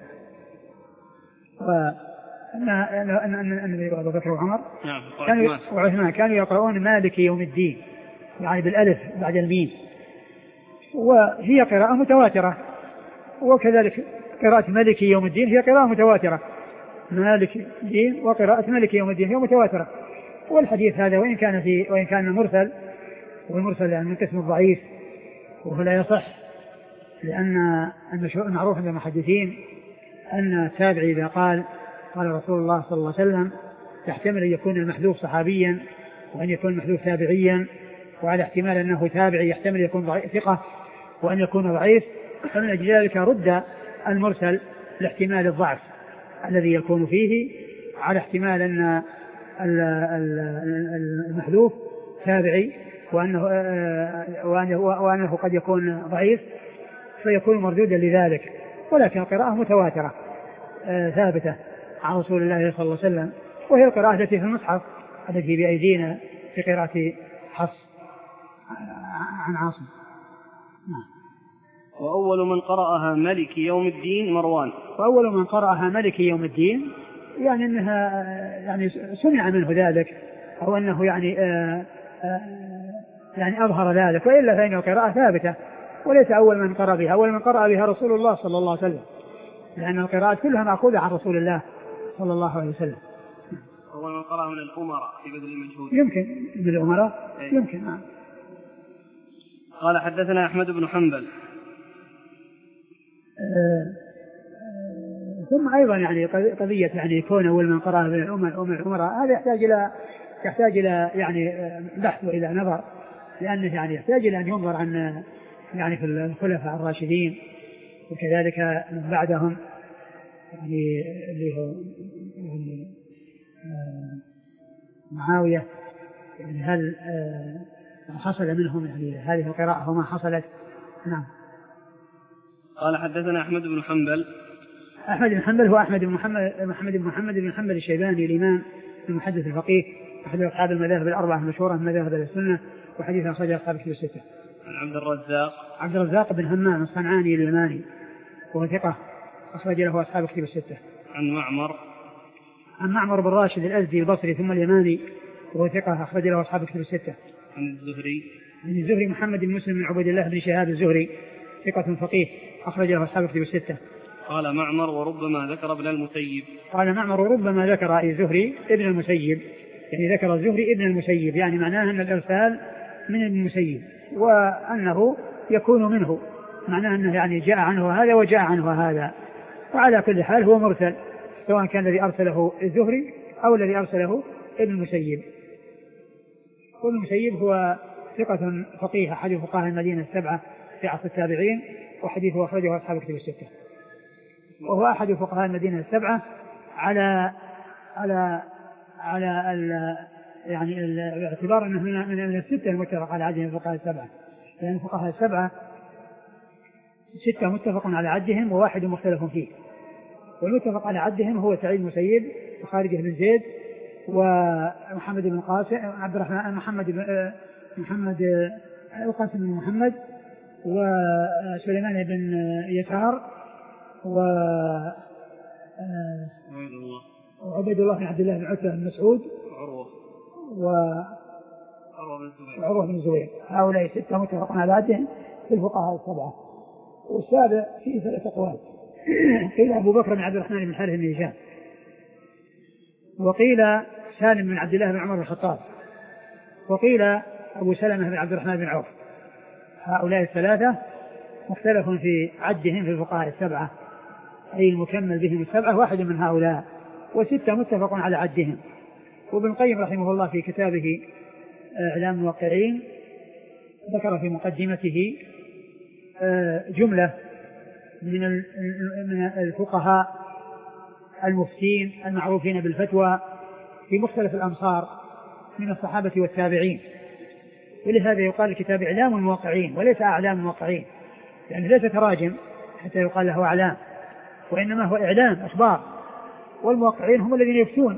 وأن النبي أبو بكر وعمر كانوا وعثمان كانوا يقرؤون مالك يوم الدين يعني بالألف بعد الميم، وهي قراءة متواترة، وكذلك قراءة مالك يوم الدين هي قراءة متواترة، مالك الدين وقراءة مالك يوم الدين هي متواترة. والحديث هذا وإن كان في وإن كان مرسل، والمرسل يعني من قسم الضعيف وهو لا يصح، لأن المعروف عند المحدثين أن التابعي إذا قال قال رسول الله صلى الله عليه وسلم يحتمل أن يكون المحذوف صحابيا وأن يكون المحذوف تابعيا، وعلى احتمال أنه تابعي يحتمل يكون ثقة وأن يكون ضعيف، فمن أجل ذلك رد المرسل لاحتمال الضعف الذي يكون فيه على احتمال أن المحذوف تابعي وأنه, وأنه, وأنه قد يكون ضعيف فيكون مردودا لذلك. ولكن القراءة متواترة ثابتة عن رسول الله صلى الله عليه وسلم، وهي القراءة التي في المصحف التي بأيدينا في قراءة حفص عن عاصم. وأول من قرأها ملك يوم الدين مروان. وأول من قرأها ملك يوم الدين يعني أنها يعني سمع منه ذلك أو أنه يعني آآ آآ يعني أظهر ذلك، وإلا فإن القراءة ثابتة وليس أول من قرأ بها. أول من قرأ بها رسول الله صلى الله عليه وسلم، لأن القراءات كلها مأخوذة عن رسول الله صلى الله عليه وسلم. أول من قرأ من الأمراء في بذل المجهود يمكن من الأمراء أي. يمكن نعم. قال حدثنا أحمد بن حنبل. ثم أيضا يعني قضية يعني كون أول من قرأ من الأمراء هذا يحتاج إلى يحتاج إلى يعني بحث وإلى نظر، لأنه يعني يحتاج إلى أن ينظر عن يعني في الخلفاء الراشدين وكذلك من بعدهم يعني اللي هو يعني معاوية، يعني هل حصل منهم يعني هذه القراءة وما حصلت. نعم. قال حدثنا أحمد بن حنبل. أحمد بن حنبل هو أحمد بن محمد محمد بن محمد بن حنبل الشيباني الإمام المحدث الفقيه أحد أصحاب المذاهب الأربعة المشهورة من مذاهب السنة، وحديث أخرجه أصحاب الكتب الستة. عن عبد الرزاق. عبد الرزاق بن همام الصنعاني اليماني وهو ثقة أخرج له أصحاب الكتب الستة. عن معمر. عن معمر بن راشد الأزدي البصري ثم اليماني وهو ثقة أخرج له أصحاب الكتب الستة. عن الزهري. عن الزهري محمد بن مسلم بن عبيد الله بن شهاب الزهري ثقة فقيه أخرج له أصحاب الكتب الستة. قال معمر وربما ذكر ابن المسيب. قال معمر وربما ذكر الزهري ابن المسيب، يعني ذكر الزهري ابن المسيب، يعني معناه أن الإرسال من ابن المسيب وأنه يكون منه، معناه أنه يعني جاء عنه هذا وجاء عنه هذا. وعلى كل حال هو مرسل، سواء كان الذي أرسله الزهري أو الذي أرسله ابن المسيب. وابن المسيب هو ثقة فقيه أحد فقهاء المدينة السبعة في عصر التابعين، وحديثه أخرجه أصحاب الكتب الستة، وهو أحد فقهاء المدينة السبعة على على على ال يعني الاعتبار أنه من الستة المتفق على عدهم الفقهاء السبعة، لأن الفقهاء السبعة ستة متفق على عدهم وواحد مختلف فيه. والمتفق على عدهم هو سعيد المسيب وخالد بن زيد ومحمد بن قاسم عبد الرحمن محمد بن محمد القاسم بن محمد وسليمان بن يسار وعبيد الله بن عبد الله بن عتبة بن مسعود وعروة بن الزبير. هؤلاء ستة متفقون على عدهم في الفقهاء السبعة. والسابع فيه ثلاثة أقوال، قيل أبو بكر بن عبد الرحمن بن الحارث بن هشام، وقيل سالم بن عبد الله بن عمر بن الخطاب، وقيل أبو سلمة بن عبد الرحمن بن عوف. هؤلاء الثلاثة مختلف في عدهم في الفقهاء السبعة، أي المكمل بهم السبعة واحد من هؤلاء، وستة متفق على عدهم. وابن القيم رحمه الله في كتابه إعلام الموقعين ذكر في مقدمته جملة من الفقهاء المفتين المعروفين بالفتوى في مختلف الأمصار من الصحابة والتابعين، ولهذا يقال لكتاب إعلام الموقعين وليس أعلام الموقعين، يعني ليس تراجم حتى يقال له أعلام، وإنما هو إعلام أخبار. والموقعين هم الذين يفتون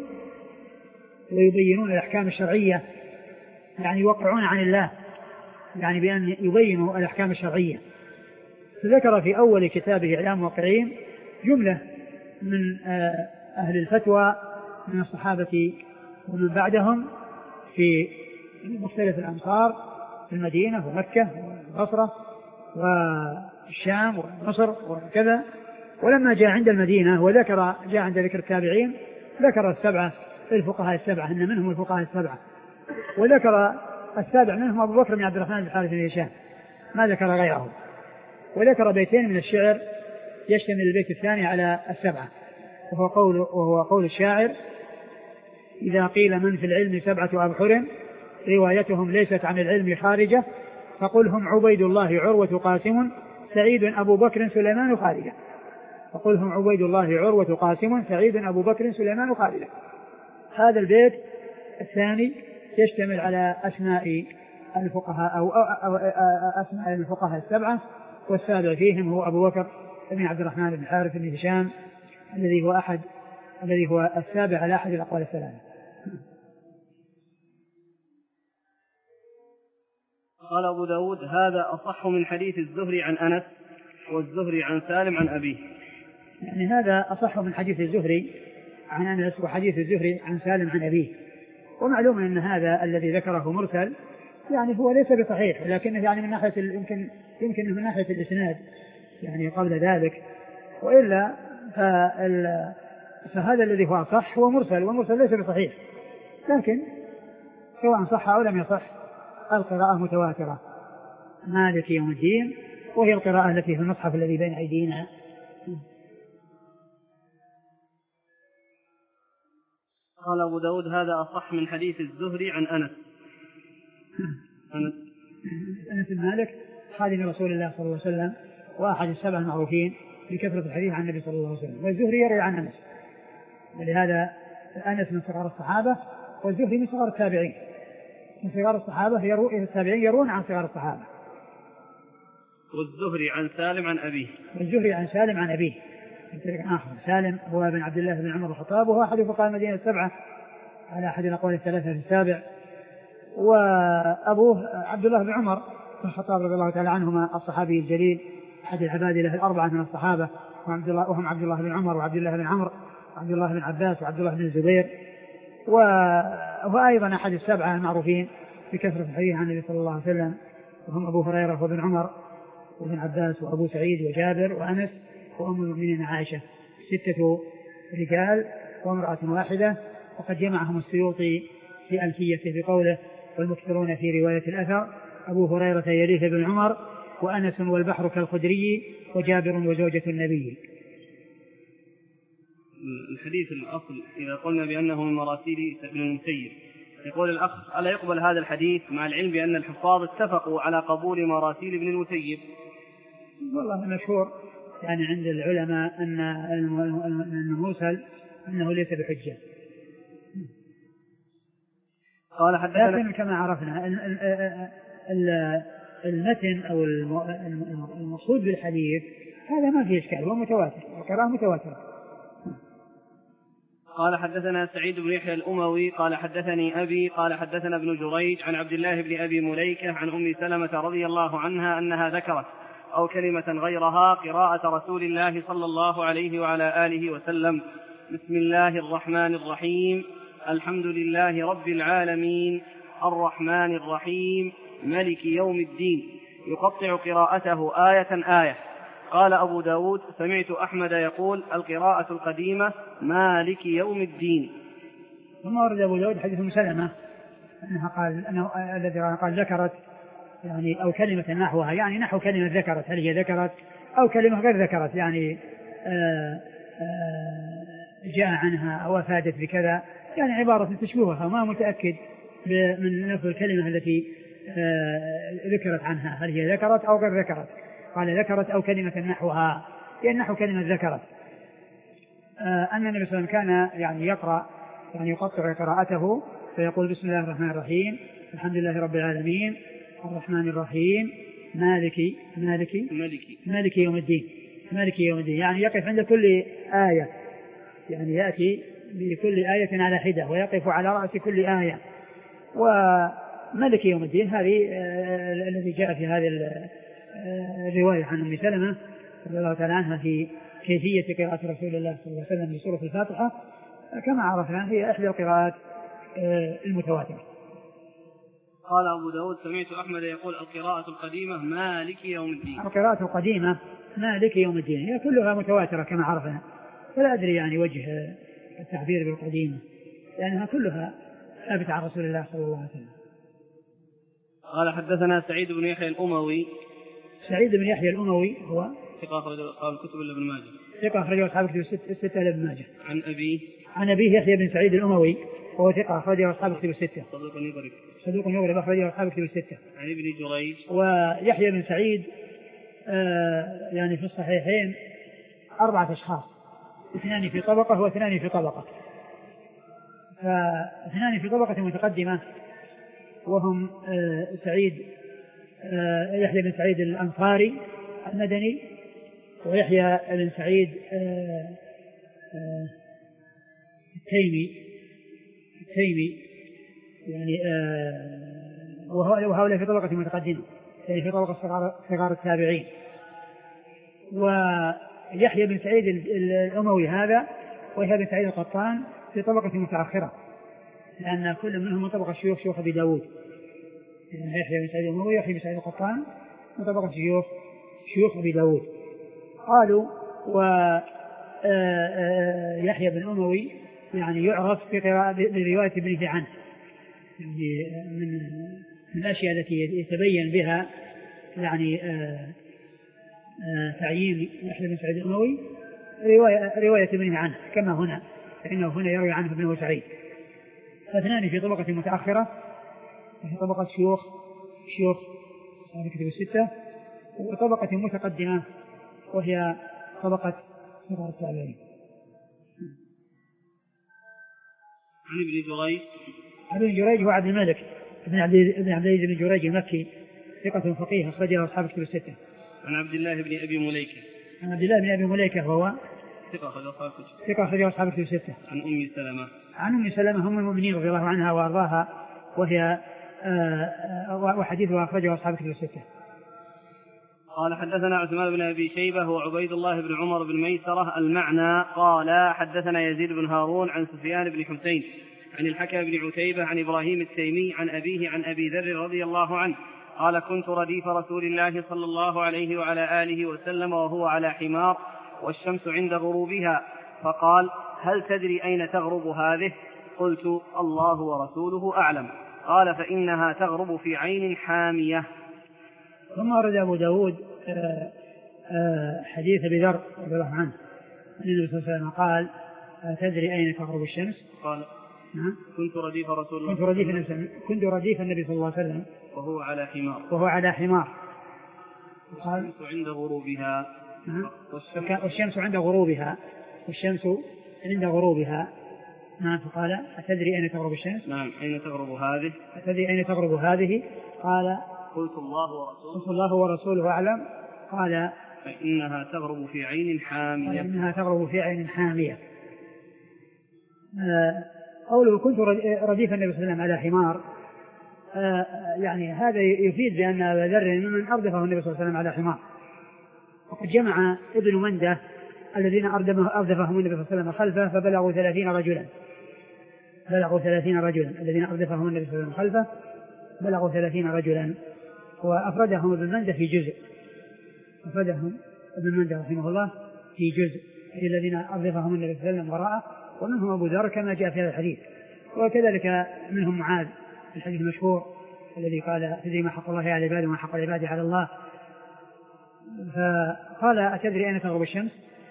ويبينون الأحكام الشرعية، يعني يوقعون عن الله، يعني بأن يبينوا الأحكام الشرعية. فذكر في أول كتابه إعلام الموقعين جملة من أهل الفتوى من الصحابة ومن بعدهم في مختلف الأمصار في المدينة ومكة والبصرة والشام ومصر وكذا. ولما جاء عند المدينة وذكر جاء عند ذكر التابعين ذكر السبعة الفقهاء السبعة أن منهم الفقهاء السبعة، وذكر السابع منهم أبو بكر بن عبد الرحمن بن الحارث بن هشام، ما ذكر غيره. وذكر بيتين من الشعر يشتمل البيت الثاني على السبعة، وهو قول, وهو قول الشاعر: إذا قيل من في العلم سبعة أبحر روايتهم ليست عن العلم خارجة، فقل هم عبيد الله عروة قاسم سعيد أبو بكر سليمان خالدة. فقل هم عبيد الله عروة قاسم سعيد أبو بكر سليمان خالدة. هذا البيت الثاني يشتمل على أسماء الفقهاء أو, أو أسماء الفقهاء السبعة، والسابع فيهم هو أبو بكر بن عبد الرحمن بن الحارث بن هشام الذي هو أحد الذي هو السابع على أحد الأقوال الثلاثة. قال أبو داود: هذا أصح من حديث الزهري عن أنس والزهري عن سالم عن أبيه. يعني هذا أصح من حديث الزهري عن أنس وحديث الزهري عن سالم عن أبيه. ومعلوم أن هذا الذي ذكره مرسل يعني هو ليس بصحيح، لكنه يعني من ناحية يمكن يمكن من ناحية الإسناد يعني قبل ذلك، وإلا فهذا الذي هو صح هو مرسل، والمرسل ليس بصحيح، لكن سواء صح أو لم يصح القراءة متواترة: مالك يوم الدين، وهي القراءة التي في المصحف الذي بين أيدينا. قال أبو داود: هذا أصح من حديث الزهري عن أنس. أنس أنس بن مالك خادم رسول الله صلى الله عليه وسلم وأحد السبع المعروفين بكثرة الحديث عن النبي صلى الله عليه وسلم، والزهري يروي عن أنس، ولهذا أنس من صغار الصحابة والزهري من صغار التابعين. من صغار الصحابة يروي التابعين يرون عن صغار الصحابة. والزهري عن سالم عن أبيه. والزهري عن سالم عن أبيه. آخر سالم هو بن عبد الله بن عمر الخطاب، وهو أحد فقهاء المدينة السبعة على أحد الأقوال الثلاثة في السابع. وأبوه عبد الله بن عمر بن الخطاب رضي الله تعالى عنهما الصحابي الجليل أحد العباد له الأربعة من الصحابة، وعبد الله وهم عبد الله بن عمر وعبد الله بن عمرو وعبد الله بن عباس وعبد الله بن الزبير، وهو أيضا أحد السبعة المعروفين بكثرة الحديث عن النبي صلى الله عليه وسلم، وهم أبو هريرة وابن عمر وابن عباس وأبو سعيد وجابر وأنس وأم المؤمنين عائشة، ستة رجال وامرأة واحدة. وقد جمعهم السيوطي في ألفيته بقوله: والمكثرون في رواية الأثر أبو هريرة يليه بن عمر وأنس والبحر كالخدري وجابر وزوجة النبي. الحديث الأصل إذا قلنا بأنه من مراسيل ابن المسيب يقول الأخ: ألا يقبل هذا الحديث مع العلم بأن الحفاظ اتفقوا على قبول مراسيل ابن المسيب؟ والله المشهور يعني عند العلماء أن المرسل أنه ليس بحجة. قال حدثنا، لكن كما عرفنا المتن أو المقصود بالحديث هذا ما فيه إشكال، هو متواتر، القراءة متواترة. قال حدثنا سعيد بن يحيى الأموي قال حدثني أبي قال حدثنا ابن جريج عن عبد الله بن أبي مليكة عن أم سلمة رضي الله عنها أنها ذكرت أو كلمة غيرها قراءة رسول الله صلى الله عليه وعلى آله وسلم: بسم الله الرحمن الرحيم، الحمد لله رب العالمين، الرحمن الرحيم، ملك يوم الدين، يقطع قراءته آية آية. قال أبو داود: سمعت أحمد يقول: القراءة القديمة مالك يوم الدين. ثم ورد أبو داود حديث أم سلمة أنها قال أنه الذي قال ذكرت يعني أو كلمة نحوها، يعني نحو كلمة ذكرت، هل هي ذكرت أو كلمة غير ذكرت، يعني آآ آآ جاء عنها أو أفادت بكذا، يعني عبارة تشبهها، ما متأكد من نفس الكلمة التي ذكرت عنها هل هي ذكرت أو غير ذكرت. قال ذكرت أو كلمة نحوها، يعني نحو كلمة ذكرت. أن النبي صلى الله عليه وسلم كان يعني يقرأ يعني يقطع قراءته فيقول: بسم الله الرحمن الرحيم، الحمد لله رب العالمين، الرحمن الرحيم، مالك مالك مالك, مالك يوم الدين. مالك يوم الدين يعني يقف عند كل آية، يعني يأتي بكل آية على حدة ويقف على رأس كل آية. وملك يوم الدين هذه آه الذي جاء في هذه الرواية عن أم سلمة رضي الله تعالى عنها في كيفية قراءة رسول الله صلى الله عليه وسلم بسورة الفاتحة، كما عرفنا هي إحدى القراءات آه المتواترة. قال أبو داود: سمعت أحمد يقول: القراءة القديمة مالك يوم الدين. القراءة القديمة مالك يوم الدين هي كلها متواترة كما عرفنا، فلا أدري يعني وجه التعبير بالقديمة لأنها كلها ثابتة عن رسول الله صلى الله عليه وسلم. قال حدثنا سعيد بن يحيى الأموي. سعيد بن يحيى الأموي هو ثقة أخرج أصحاب الكتب إلا ابن ماجه. ثقة أخرج أصحاب الكتب الستة إلا ابن ماجه. عن أبيه عن أبيه يحيى بن سعيد الأموي وهو ثقة أخرج أصحاب الكتب الستة. صدوق يغرب. صدوق يغرب أخرج أصحاب الكتب الستة. عن ابن جريج. ويحيى بن سعيد آه يعني في الصحيحين أربعة أشخاص، اثنان في طبقة واثنان في طبقة، فاثنان في طبقة متقدمة وهم آه سعيد آه يحيى بن سعيد الأنصاري المدني، ويحيى بن سعيد آه آه التيمي التيمي يعني آه وهؤلاء في طبقة متقدمة، يعني في طبقة صغار التابعين. ويحيى بن سعيد الأموي هذا ويحيى بن سعيد القطان في طبقة متأخرة، لأن كل منهم من طبقة شيوخ شيوخ أبي داود. يعني يحيى بن سعيد الأموي ويحيى بن سعيد القطان من طبقة شيوخ شيوخ أبي داود. قالوا ويحيى بن الأموي يعني يعرف في قراءة برواية ابنه عنه، يعني من من الأشياء التي يتبين بها يعني آآ آآ تعيين يحيى بن سعيد الأموي رواية رواية ابنه عنه، كما هنا فإنه هنا يروي عنه ابنه سعيد. فاثنان في طبقة متأخرة في طبقة شيوخ شيوخ الكتب الستة، وطبقة متقدمة وهي طبقة صغار التابعين. عن ابن جريج. عن ابن جريج هو عبد الملك ابن عبد العزيز بن جريج المكي، ثقة فقيه أخرجه أصحاب الكتب الستة. عن عبد الله بن أبي مليكة. عن عبد الله بن أبي مليكة وهو ثقة أخرجه أصحاب الكتب. ثقة أخرجه أصحاب الكتب الستة. عن أم سلمة. عن أم سلمة أم المؤمنين رضي الله عنها وأرضاها، وهي وحديثها أخرجه أصحاب الكتب الستة. قال حدثنا عثمان بن أبي شيبة وعبيد الله بن عمر بن ميسرة المعنى. قال حدثنا يزيد بن هارون عن سفيان بن حسين عن الحكم بن عتيبة عن إبراهيم التيمي عن أبيه عن أبي ذر رضي الله عنه قال: كنت رديف رسول الله صلى الله عليه وعلى آله وسلم وهو على حمار والشمس عند غروبها، فقال: هل تدري أين تغرب هذه؟ قلت: الله ورسوله أعلم. قال: فإنها تغرب في عين حامية. ثم ورد أبو داود حديث أبي ذر رضي الله عنه أن النبي صلى الله عليه وسلم قال: تدري أين تغرب الشمس؟ قال: كنت رديف رسول الله كنت رديف النبي كنت رديف النبي صلى الله عليه وسلم وهو على حمار وهو على حمار والشمس عند غروبها والشمس, والشمس عند غروبها والشمس عند غروبها نعم. فقال أتدري أين تغرب الشمس؟ نعم. أين تغرب هذه؟ أتدري أين تغرب هذه؟ قال قلت الله ورسوله قلت الله ورسوله أعلم. قال فإنها تغرب في عين حامية إنها تغرب في عين حامية. آه قوله كنت رديف النبي صلى الله عليه وسلم على حمار، آه يعني هذا يفيد بأن أبا ذر ممن أردفه النبي صلى الله عليه وسلم على حمار. وقد جمع ابن منده الذين أردفهم النبي صلى الله عليه وسلم خلفه فبلغوا ثلاثين رجلا بلغوا ثلاثين رجلا الذين أردفهم النبي صلى الله عليه وسلم خلفه بلغوا ثلاثين رجلا. وأفردهم ابن منده في جزء أفردهم ابن منده رحمه الله في جزء الذين أردفهم النبي صلى الله عليه وسلم وراءه، ومنهم أبو ذر كما جاء في هذا الحديث، وكذلك منهم معاذ الحديث المشهور الذي قال تدري ما حق الله على العباد وما حق العباد على الله. فقال أتدري أين تغرب الشمس؟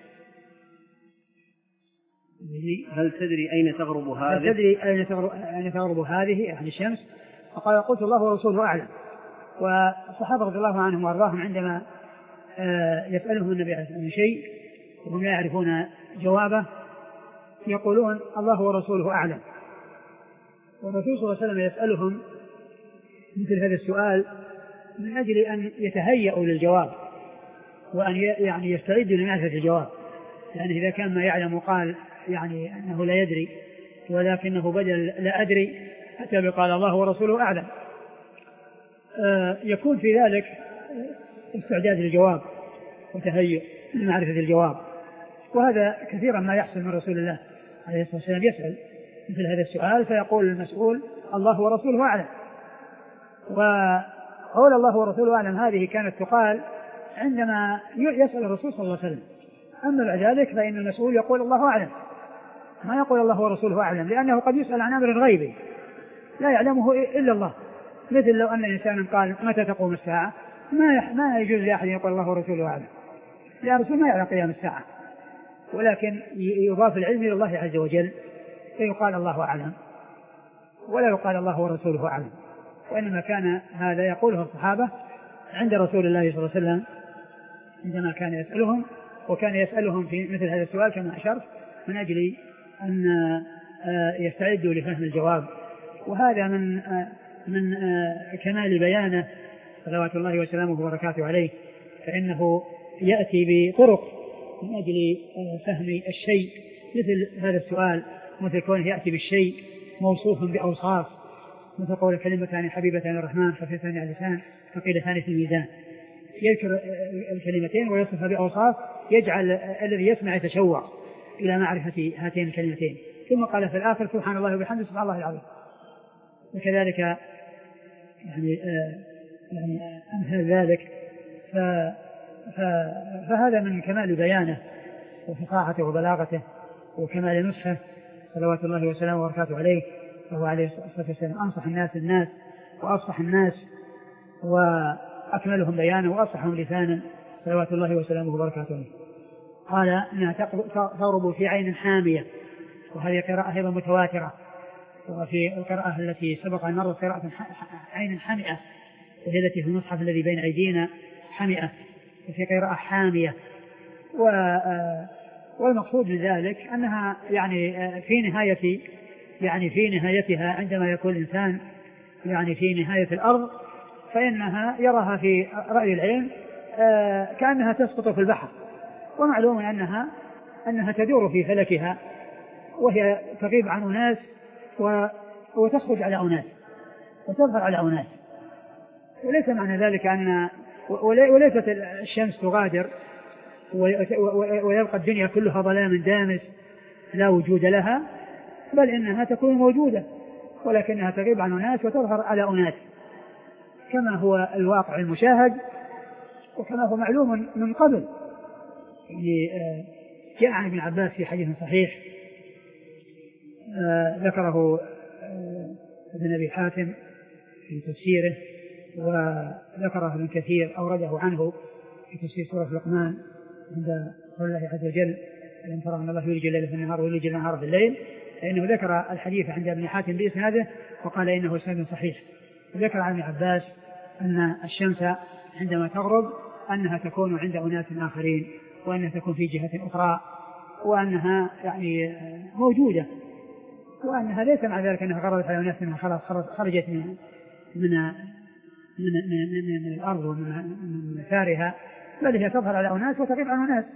هل تدري أين تغرب هذه؟ هل تدري أين تغرب, أين تغرب هذه يعني الشمس؟ فقال قلت الله ورسوله أعلم. والصحابة رضي الله عنهم وأرضاهم عندما يسألهم النبي عليه الصلاة شيء وهم لا يعرفون جوابه يقولون الله ورسوله أعلم. والرسول صلى الله عليه وسلم يسألهم مثل هذا السؤال من أجل أن يتهيئوا للجواب وأن يعني يستعدوا لمعرفة الجواب، لأن يعني إذا كان ما يعلم وقال يعني أنه لا يدري ولكنه بدل لا أدري حتى بقال الله ورسوله أعلم آه يكون في ذلك استعداد للجواب وتهيئ لمعرفة الجواب. وهذا كثيرا ما يحصل من رسول الله عليه الصلاة والسلام، يسأل مثل هذا السؤال فيقول المسؤول الله ورسوله أعلم. وقول الله ورسوله أعلم هذه كانت تقال عندما يسأل الرسول صلى الله عليه وسلم، أما بعد ذلك فإن المسؤول يقول الله أعلم، ما يقول الله ورسوله أعلم، لأنه قد يسأل عن أمر غيبي لا يعلمه إلا الله. مثل لو أن الإنسان قال متى تقوم الساعة ما ما يجوز لأحد يقول الله ورسوله أعلم، لأن الرسول ما يعلم قيام الساعة، ولكن يضاف العلم إلى الله عز وجل فيقال الله أعلم ولا يقال الله ورسوله أعلم. وإنما كان هذا يقوله الصحابة عند رسول الله صلى الله عليه وسلم عندما كان يسألهم، وكان يسألهم في مثل هذا السؤال كما أشرت من أجل أن يستعدوا لفهم الجواب. وهذا من من كمال بيانه صلوات الله وسلامه وبركاته عليه، فإنه يأتي بطرق من أجل فهم الشيء مثل هذا السؤال، مثل كونه يأتي بالشيء موصوفا بأوصاف، مثل قول كلمتان حبيبتان الرحمن خفيفتان على اللسان ثقيلتان في الميزان، يذكر الكلمتين ويصفها بأوصاف يجعل الذي يسمع يتشوق إلى معرفة هاتين الكلمتين. ثم قال في الآخر سبحان الله وبحمده سبحان الله العظيم. وكذلك يعني آه يعني أمثال ذلك. ف فهذا من كمال بيانه وفصاحته وبلاغته وكمال نصحه صلوات الله وسلامه وبركاته عليه، وهو عليه الصلاة والسلام أنصح الناس للناس وأفصح الناس وأكملهم بيانا وأصحهم لسانا صلوات الله وسلامه وبركاته عليه. قال إنها تغرب في عين حامية، وهذه قراءة أيضا متواترة، وفي القراءة التي سبق أن مرت قراءة عين حامئة وهي التي في المصحف الذي بين أيدينا حامئة، وفي قراءة حامية. والمقصود من ذلك أنها يعني في نهاية يعني في نهايتها عندما يكون الإنسان يعني في نهاية الأرض فإنها يراها في رأي العين كأنها تسقط في البحر، ومعلوم أنها أنها تدور في فلكها وهي تغيب عن أناس وتخرج على أناس وتظهر على أناس. وليس معنى ذلك أن وليست الشمس تغادر ويبقى الدنيا كلها ظلام دامس لا وجود لها، بل إنها تكون موجودة ولكنها تغيب عن أناس وتظهر على أناس كما هو الواقع المشاهد وكما هو معلوم من قبل. يعني جاء عن ابن عباس في حديث صحيح ذكره ابن أبي حاتم في تفسيره، وذكره ابن كثير أورده عنه في تفسير سورة لقمان عند قول الله عز وجل: ألم ترى أن الله يولج الليل في النهار ويولج النهار في الليل. فإنه ذكر الحديث عند ابن حاتم بإسناده وقال إنه إسناد صحيح. ذكر عن ابن عباس أن الشمس عندما تغرب أنها تكون عند أناس آخرين وأنها تكون في جهة أخرى وأنها يعني موجودة وأنها ليس مع ذلك أنها غربت على أناس أنها خلاص خرجت من من من, من, من, من الأرض ومن مسارها، بل هي تظهر على أناس وتغيب عن أناس.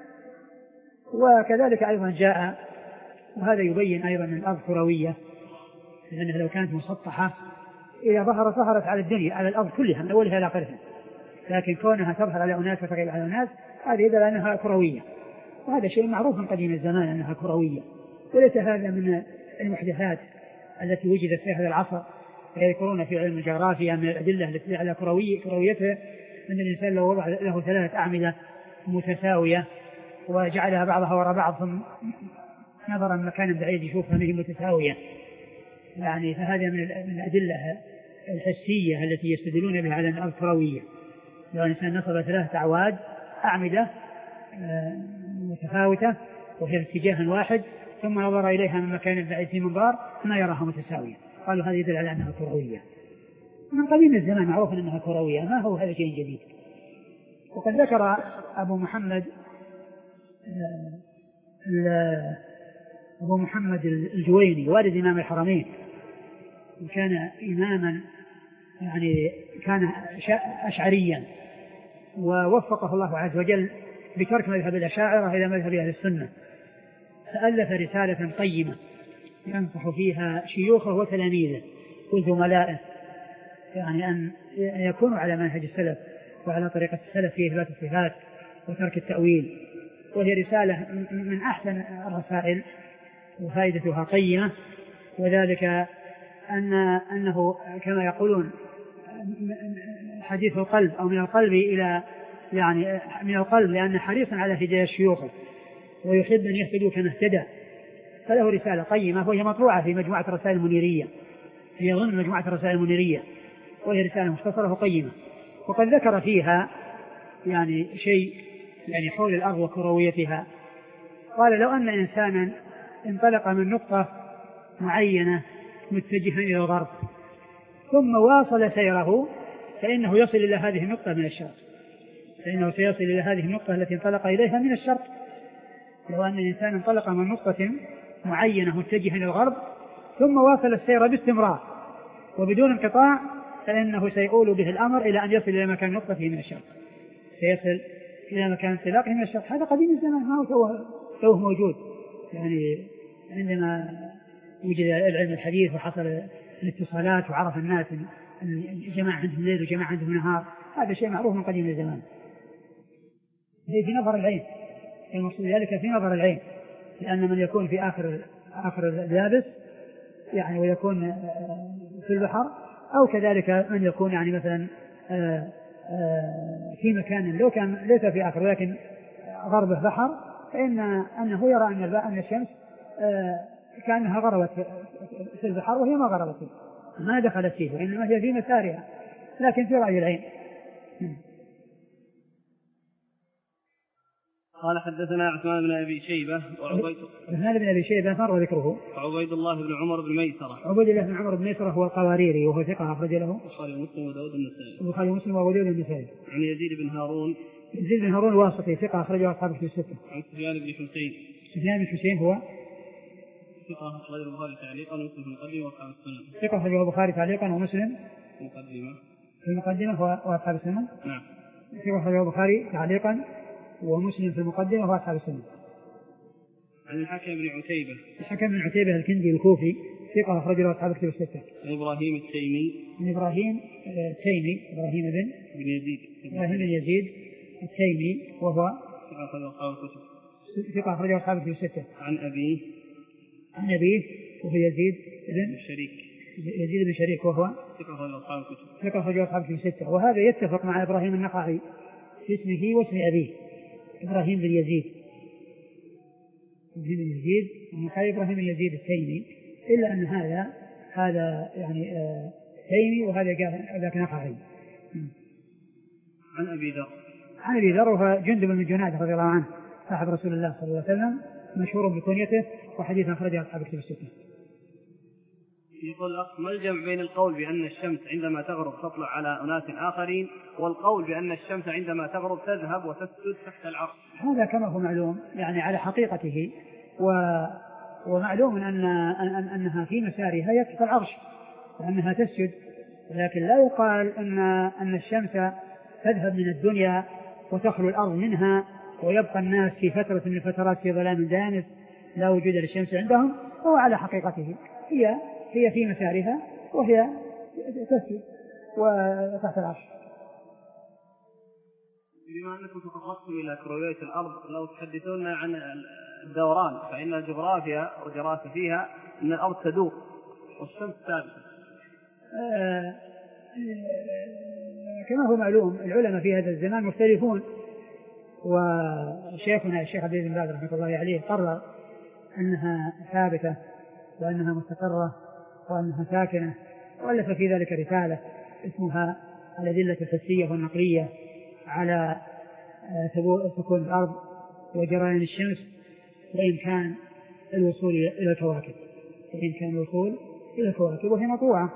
وكذلك أيضا جاء، وهذا يبين أيضا أن الأرض كروية، لأنها لو كانت مسطحة إذا ظهرت ظهرت على الدنيا على الأرض كلها من أولها إلى آخرها، لكن كونها تظهر على أناس وتغيب على أناس هذا يدل أنها كروية، وهذا شيء معروف من قديم الزمان أنها كروية، وليس هذا من المحدثات التي وجدت في هذا العصر. يذكرون في علم الجغرافيا من الأدلة التي على كروية كرويته أن الإنسان لو وضع له ثلاثة أعمدة متساوية وجعلها بعضها وراء بعض ثم نظرا مكان بعيد يشوفها أنها متساوية، يعني فهذا من الأدلة الحسية التي يستدلون بها على أن الأرض كروية. لو الإنسان نصب ثلاثة أعواد أعمدة متفاوتة وهي في اتجاه واحد ثم نظر إليها من مكان بعيد في منظار ما يراها متساوية، قالوا هذا يدل على أنها كروية. من قديم الزمان معروف أنها كروية، ما هو هذا شيء جديد. وقد ذكر أبو محمد أبو محمد الجويني والد إمام الحرمين، كان إماما يعني كان أشعريا، ووفقه الله عز وجل بترك مذهب الأشاعرة إلى مذهب أهل السنة، فألف رسالة قيمة ينصح فيها شيوخه وتلاميذه وزملائه يعني أن يكونوا على منهج السلف وعلى طريقة السلف في إثبات الصفات وترك التأويل، وهي رسالة من أحسن الرسائل وفائدتها قيمة. وذلك أن أنه كما يقولون حديث القلب أو من القلب إلى يعني من القلب، لأن حريصا على هداية شيوخه ويحب أن يهتدوا كما اهتدى، فله رسالة قيمة وهي مطبوعة في مجموعة الرسائل المنيرية، هي ضمن مجموعة الرسائل المنيرية، وهي رسالة مختصرة وقيمة. وقد ذكر فيها يعني شيء يعني حول الأرض وكرويتها. قال لو أن إنسانا انطلق من نقطة معينة متجها إلى الغرب ثم واصل سيره فإنه يصل إلى هذه النقطة من الشرق، فإنه سيصل إلى هذه النقطة التي انطلق إليها من الشرق. لو أن الإنسان انطلق من نقطة معينة متجها إلى الغرب ثم واصل السير باستمرار وبدون انقطاع فإنه سيؤول به الأمر إلى أن يصل إلى مكان نقطته من الشرق، سيصل إلى مكان انطلاقه من الشرق. هذا قديم الزمان ما هو توه موجود، يعني عندما وجد العلم الحديث وحصل الاتصالات وعرف الناس جماعة عندهم ليل وجماعة عندهم نهار، هذا شيء معروف من قديم الزمان. هي في نظر العين، المقصود ذلك في نظر العين، لأن من يكون في آخر آخر اليابس يعني ويكون في البحر، أو كذلك من يكون يعني مثلا في مكان لو كان ليس في آخر ولكن غربه بحر، فإن أنه يرى أن أن الشمس كأنها غربت في البحر وهي ما غربت فيه، ما دخلت فيه، وإنما هي في مسارها لكن في رأي العين. قال حدثنا عثمان بن أبي شيبة وعبيد عثمان بن أبي شيبة مر ذكره، وعبيد الله بن عمر بن ميسرة. عبيد الله بن عمر بن ميسرة هو القواريري وهو ثقة أخرج له البخاري ومسلم وداود النسائي. البخاري ومسلم وداود النسائي. عن يزيد بن هارون يزيد بن هارون الواسطي ثقة أخرجه أصحابه في الستة. عن سفيان بن حسين سفيان بن حسين هو ثقة أخرجه البخاري تعليقا ومسلم في المقدمة وأصحاب السنن. ثقة أخرجه البخاري تعليقا ومسلم مقدمة في المقدمة وأصحاب السنن. نعم. ثقة أخرجه البخاري تعليقا ومسلم في المقدمة وأصحاب السنن. عن الحكم بن عتيبة الحكم بن عتيبة الكندي الكوفي ثقة أخرج له أصحاب الكتب الستة. عن إبراهيم التيمي من إبراهيم التيمي إبراهيم بن بن يزيد إبراهيم بن يزيد التيمي وهو ثقة أخرج أصحاب الكتب ثقة أخرج أصحاب الكتب الستة. عن أبيه عن أبيه وهو يزيد بن شريك يزيد بن شريك وهو ثقة أخرج أصحاب الكتب ثقة أخرج أصحاب الكتب الستة. وهذا يتفق مع إبراهيم النخعي في اسمه واسم أبيه إبراهيم بن يزيد بن يزيد ومحاي إبراهيم بن يزيد التيمي، إلا أن هذا هذا يعني آه تيمي وهذا ذاك نخعي. عن أبي ذر عن أبي ذر وهو جندب بن جنادة رضي الله عنه صاحب رسول الله صلى الله عليه وسلم مشهور بكنيته، وحديث أخرجه أصحاب الكتب الستة. يقول الأخ: ما الجمع بين القول بأن الشمس عندما تغرب تطلع على أناس آخرين والقول بأن الشمس عندما تغرب تذهب وتسجد تحت العرش؟ هذا كما هو معلوم يعني على حقيقته، و... ومعلوم أن... أن... أنها في مسارها يكفي العرش وأنها تسجد، لكن لا يقال أن أن الشمس تذهب من الدنيا وتخلو الأرض منها ويبقى الناس في فترة من الفترات في ظلام دامس لا وجود للشمس عندهم. هو على حقيقته هي هي في مسارها وهي تسجد وتحت العرش. بما أنكم تطرقتم إلى كروية الأرض، لو تحدثونا عن الدوران، فإن الجغرافيا والدراسة فيها أن الأرض تدور والشمس ثابتة. آه كما هو معلوم العلماء في هذا الزمان مختلفون، وشيخنا الشيخ عبد العزيز بن باز رحمه الله عليه قرر أنها ثابتة وأنها مستقرة وأنها ساكنة، وألف في ذلك رسالة اسمها الأدلة الحسية والنقلية على سكون الأرض وجريان الشمس وإمكان الوصول إلى الكواكب وإمكان الوصول إلى الكواكب وهي مطوعة.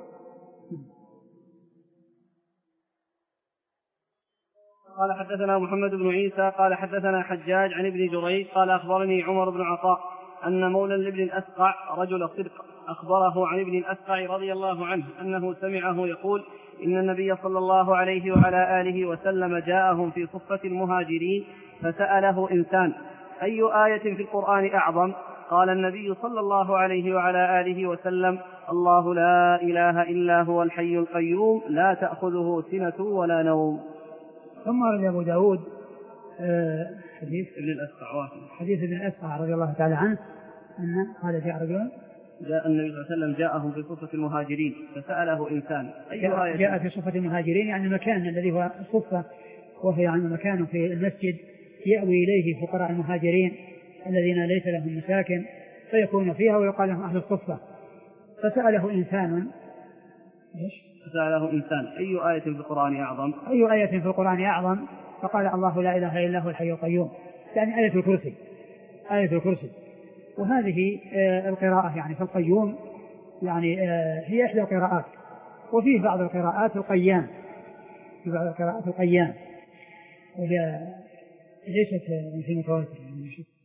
قال حدثنا محمد بن عيسى قال حدثنا حجاج عن ابن جريج قال أخبرني عمر بن عطاء أن مولى لابن الأسقع رجل صدق أخبره عن ابن الأسقع رضي الله عنه أنه سمعه يقول إن النبي صلى الله عليه وعلى آله وسلم جاءهم في صفة المهاجرين فسأله إنسان: أي آية في القرآن أعظم؟ قال النبي صلى الله عليه وعلى آله وسلم: الله لا إله إلا هو الحي القيوم لا تأخذه سنة ولا نوم. ثم رد أبو داود حديث ابن الأسقع حديث ابن الأسقع رضي الله تعالى عنه أن قال جاء رجل جاء النبي صلى الله عليه وسلم جاءهم في صفة المهاجرين فسأله إنسان: أي آية؟ جاء في صفة المهاجرين يعني المكان الذي هو الصفة، وهي يعني مكان في المسجد يأوي إليه فقراء المهاجرين الذين ليس لهم مساكن فيكون فيها ويقال لهم أهل الصفة. فسأله إنسان إيش؟ فسأله إنسان: أي آية في القرآن أعظم؟ أي آية في القرآن أعظم؟ فقال: الله لا إله إلا هو الحي القيوم، يعني آية الكرسي آية الكرسي. وهذه آه القراءة يعني في القيوم يعني آه هي إحدى القراءات، وفيه بعض القراءات القيام في بعض القراءات القيام وهي ليست في متواتر.